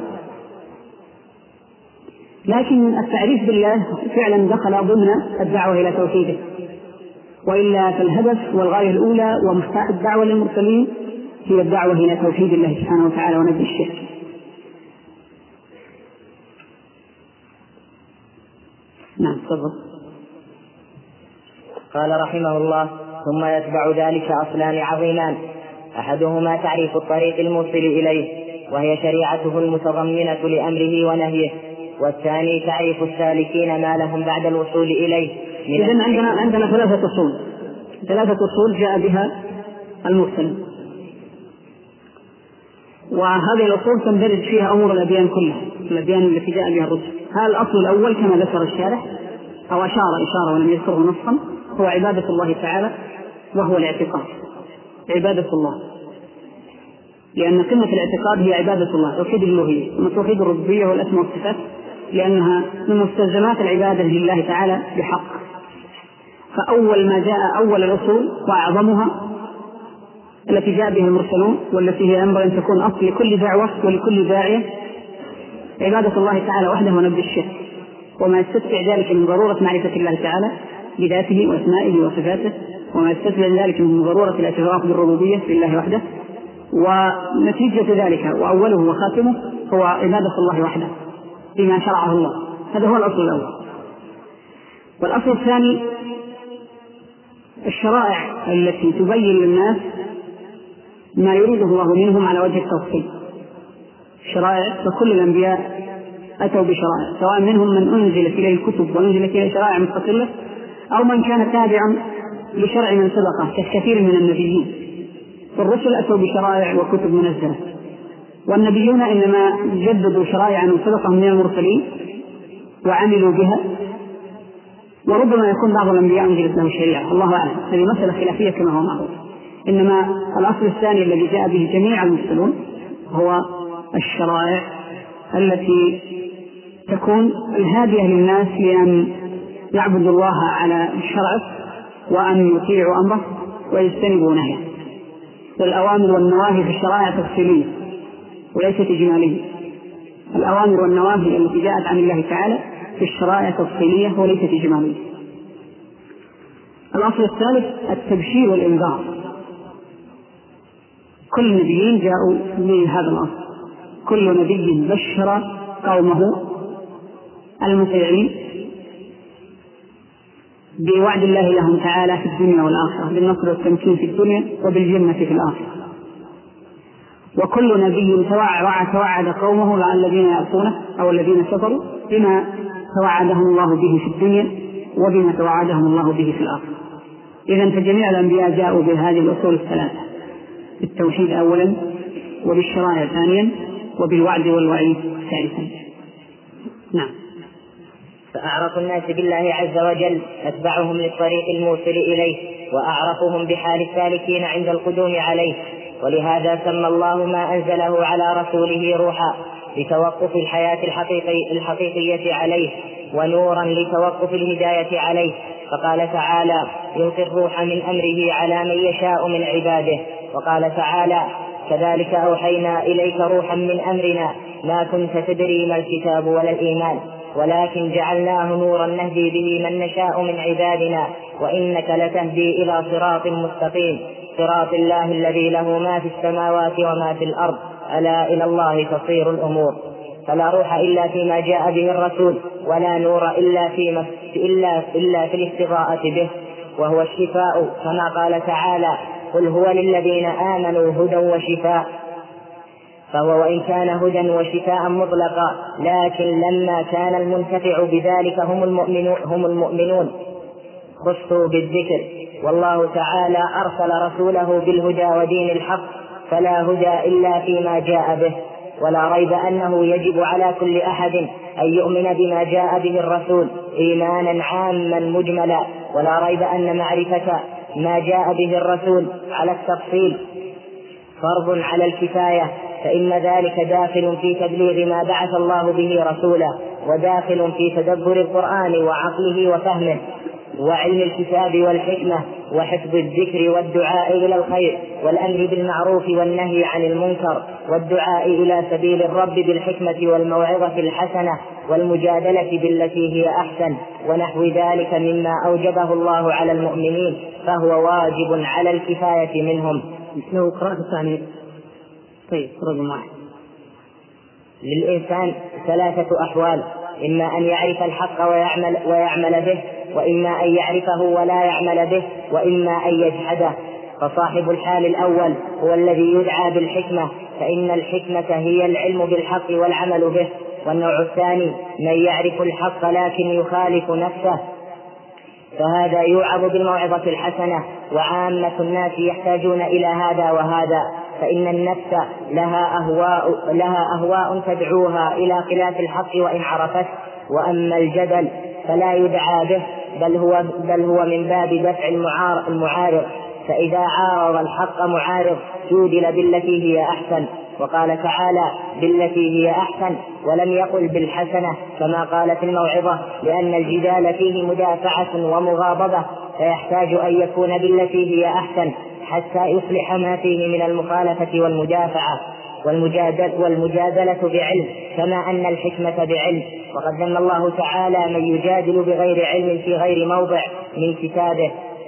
لكن التعريف بالله فعلا دخل ضمن الدعوة إلى توحيده، وإلا فالهدف والغاية الأولى ومفتاح الدعوة للمرسلين هي الدعوة إلى توحيد الله سبحانه وتعالى ونفي الشرك. نعم تفضل. قال رحمه الله: ثم يتبع ذلك أصلان عظيمان، أحدهما تعريف الطريق الموصل إليه وهي شريعته المتضمنة لأمره ونهيه، والثاني تعريف السالكين ما لهم بعد الوصول إليه. إذن عندنا عندنا ثلاثة أصول ثلاثة أصول جاء بها المرسل، وهذه الأصول تندرج فيها أمور الأديان كلها، الأديان التي جاء بها الرسل. هذا الأصل الأول كما ذكر الشارح أو أشار إشارة ولم يذكره نصا، هو عبادة الله تعالى، وهو الاعتقاد، عبادة الله، لأن قمة الاعتقاد هي عبادة الله، توحيد الألوهية ثم توحيد الربوبية والأسماء والصفات، لأنها من مستلزمات العبادة لله تعالى بحق. فأول ما جاء أول الأصول وأعظمها التي جاء بها المرسلون، والتي هي ينبغي أن تكون أصل لكل دعوة ولكل داعية، عبادة الله تعالى وحده ونبذ الشرك، وما يستتبع ذلك من ضرورة معرفة الله تعالى بذاته وأسمائه وصفاته، وما يستتبع ذلك من ضرورة الاعتراف بالربوبية لله وحده، ونتيجة ذلك وأوله وخاتمه هو عبادة الله وحده بما شرعه الله. هذا هو الأصل الأول. والأصل الثاني الشرائع التي تبين للناس ما يريده الله منهم على وجه التفصيل. الشرائع، فكل الأنبياء أتوا بشرائع، سواء منهم من أنزلت إليه الكتب وأنزلت إليه شرائع مستقلة، أو من كان تابعا لشرع من سبقه كثير من النبيين. فالرسل أتوا بشرائع وكتب منزلة، والنبيون إنما جددوا شرائع من سبقهم من المرسلين وعملوا بها، وربما يكون بعض الأنبياء أنزلت له شريعة، الله أعلم، هذه مسألة خلافية كما هو معروف. إنما الأصل الثاني الذي جاء به جميع المرسلون هو الشرائع التي تكون الهادية للناس لأن يعبدوا الله على شرعه وأن يطيعوا أمره ويجتنبوا نهيه. والأوامر والنواهي في الشرائع تفصيلية وليست إجمالية. الأوامر والنواهي التي جاءت عن الله تعالى في الشرائع تفصيلية وليست إجمالية. الأصل الثالث التبشير والإنذار. كل النبيين جاءوا بهذا الأصل، كل نبي بشر قومه المطيعين بوعد الله لهم تعالى في الدنيا والآخرة، بالنصر والتمكين في الدنيا وبالجنة في الآخرة. وكل نبي توعد توعد قومه مع الذين يعصونه أو الذين كفروا بما توعدهم الله به في الدنيا وبما توعدهم الله به في الآخرة. إذن فجميع الأنبياء جاءوا بهذه الأصول الثلاثة، بالتوحيد أولا، وبالشرائع ثانيا، وبالوعد والوعيد ثالثا. نعم. فأعرف الناس بالله عز وجل أتبعهم للطريق الموصل إليه، وأعرفهم بحال السالكين عند القدوم عليه. ولهذا سمى الله ما أنزله على رسوله روحا لتوقف الحياة الحقيقي الحقيقية عليه، ونورا لتوقف الهداية عليه. فقال تعالى: يلقي الروح من أمره على من يشاء من عباده. وقال تعالى: كذلك أوحينا إليك روحا من أمرنا ما كنت تدري ما الكتاب ولا الإيمان ولكن جعلناه نورا نهدي به من نشاء من عبادنا وإنك لتهدي إلى صراط مستقيم صراط الله الذي له ما في السماوات وما في الأرض ألا إلى الله تصير الأمور. فلا روح إلا فيما جاء به الرسول ولا نور إلا, في إلا, إلا في الاستضاءة به وهو الشفاء كما قال تعالى قل هو للذين آمنوا هدى وشفاء. فهو وإن كان هدى وشفاء مطلقا لكن لما كان المنتفع بذلك هم المؤمنون, هم المؤمنون خصوا بالذكر. والله تعالى أرسل رسوله بالهدى ودين الحق فلا هدى إلا فيما جاء به. ولا ريب أنه يجب على كل أحد أن يؤمن بما جاء به الرسول إيمانا عاما مجملا. ولا ريب أن معرفة ما جاء به الرسول على التفصيل فرض على الكفاية، فإن ذلك داخل في تبليغ ما بعث الله به رسوله وداخل في تدبر القرآن وعقله وفهمه وعلم الكتاب والحكمة وحفظ الذكر والدعاء إلى الخير والأمر بالمعروف والنهي عن المنكر والدعاء إلى سبيل الرب بالحكمة والموعظة الحسنة والمجادلة بالتي هي أحسن ونحو ذلك مما أوجبه الله على المؤمنين، فهو واجب على الكفاية منهم. لو قرأت الثاني طيب رقم واحد. للإنسان ثلاثة أحوال: إما أن يعرف الحق ويعمل, ويعمل به، وإما أن يعرفه ولا يعمل به، وإما أن يجحده. فصاحب الحال الأول هو الذي يدعى بالحكمة، فإن الحكمة هي العلم بالحق والعمل به. والنوع الثاني من يعرف الحق لكن يخالف نفسه، فهذا يوعظ بالموعظة الحسنة، وعامة الناس يحتاجون إلى هذا وهذا، فإن النفس لها أهواء, لها أهواء تدعوها إلى خلاف الحق وإن عرفت. وأما الجدل فلا يدعى به، بل هو, بل هو من باب دفع المعارض، فإذا عارض الحق معارض جودل بالتي هي أحسن. وقال تعالى بالتي هي أحسن ولم يقل بالحسنة كما قال في الموعظة، لأن الجدال فيه مدافعة ومغاضبة، فيحتاج أن يكون بالتي هي أحسن حتى يصلح ما فيه من المخالفة والمدافعة. والمجادل والمجادلة بعلم كما أن الحكمة بعلم. وقد ذم الله تعالى من يجادل بغير علم في غير موضع من كتابه.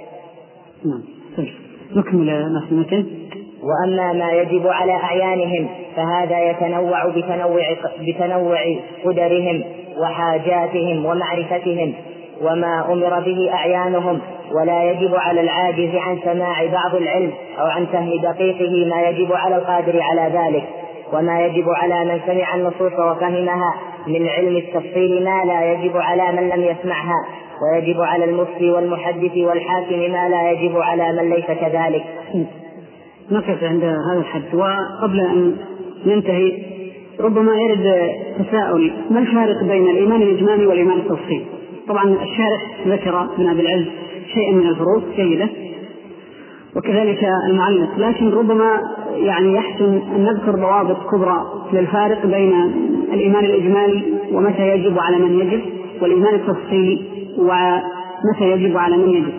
نكمل مسلمة. وأما ما يجب على أعيانهم فهذا يتنوع بتنوع, بتنوع قدرهم وحاجاتهم ومعرفتهم وما أمر به أعيانهم، ولا يجب على العاجز عن سماع بعض العلم أو عن فهم دقيقه ما يجب على القادر على ذلك. وما يجب على من سمع النصوص وفهمها من علم التفصيل ما لا يجب على من لم يسمعها، ويجب على المفتي والمحدث والحاكم ما لا يجب على من ليس كذلك. نقف عند هذا الحد. وقبل أن ننتهي ربما يرد تساؤل: ما الفارق بين الإيمان الإجمالي والإيمان التفصيلي؟ طبعا الشارح ذكر ابن أبي العز شيئا من الفروق جيدة وكذلك المعلق، لكن ربما يعني يحسن أن نذكر ضوابط كبرى للفارق بين الإيمان الإجمالي ومتى يجب على من يجب، والإيمان التفصيلي ومتى يجب على من يجب.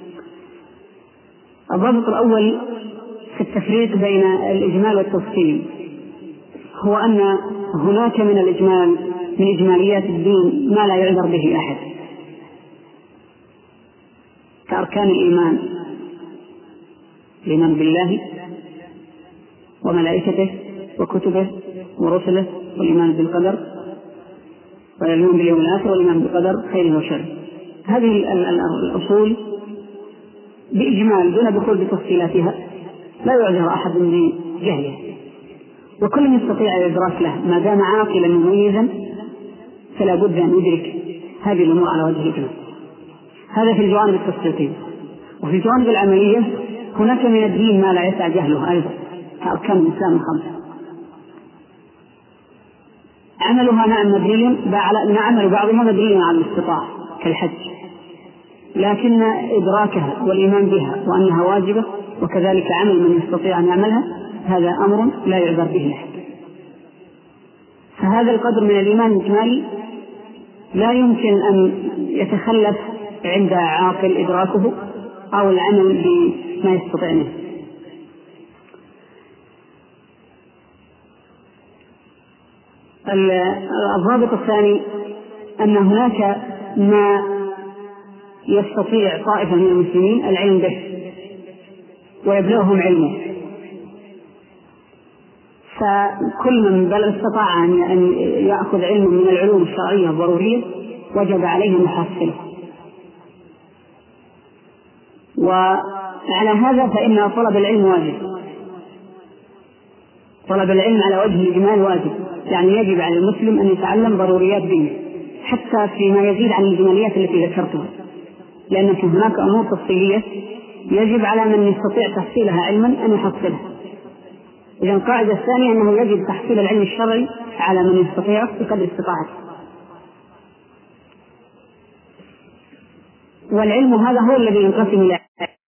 الضابط الأول في التفريق بين الإجمال والتفصيل هو أن هناك من الإجمال من إجماليات الدين ما لا يعذر به أحد، كأركان الإيمان: الإيمان بالله وملائكته وكتبه ورسله، والإيمان بالقدر، والإيمان باليوم الآخر، والإيمان بالقدر خيره وشره. هذه الأصول بإجمال دون دخول بتفصيلاتها لا يعذر أحد بجهله، وكل يستطيع الإدراك له ما دام عاقلا مميزا، فلا بد أن يدرك هذه الأمور على وجه الإجمال. هذا في الجوانب التفصيلية. وفي الجوانب العملية هناك من الدين ما لا يسع جهله أيضا، كأركان الإسلام الخمسة. عملها نعم مبني، نعمل بعضها مبني على الاستطاعة كالحج، لكن إدراكها والإيمان بها وأنها واجبة وكذلك عمل من يستطيع أن يعملها هذا أمر لا يعذر به أحد. فهذا القدر من الإيمان الإجمالي لا يمكن أن يتخلف عند عاقل إدراكه أو العمل بما يستطيع منه. الضابط الثاني أن هناك ما يستطيع طائفة من المسلمين العلم به ويبلغهم علمه، فكل من بل استطاع أن يأخذ علم من العلوم الشرعية الضرورية وجب عليه أن يحصله. وعلى هذا فإن طلب العلم واجب، طلب العلم على وجه الإجمال واجب، يعني يجب على المسلم أن يتعلم ضروريات دينه حتى فيما يزيد عن الجماليات التي ذكرتها، لأن في هناك أمور تفصيلية يجب على من يستطيع تحصيلها علما أن يحصلها. إذا القاعدة الثانية أنه يجب تحصيل العلم الشرعي على من يستطيع بقدر استطاعته، والعلم هذا هو الذي ينقسم إلى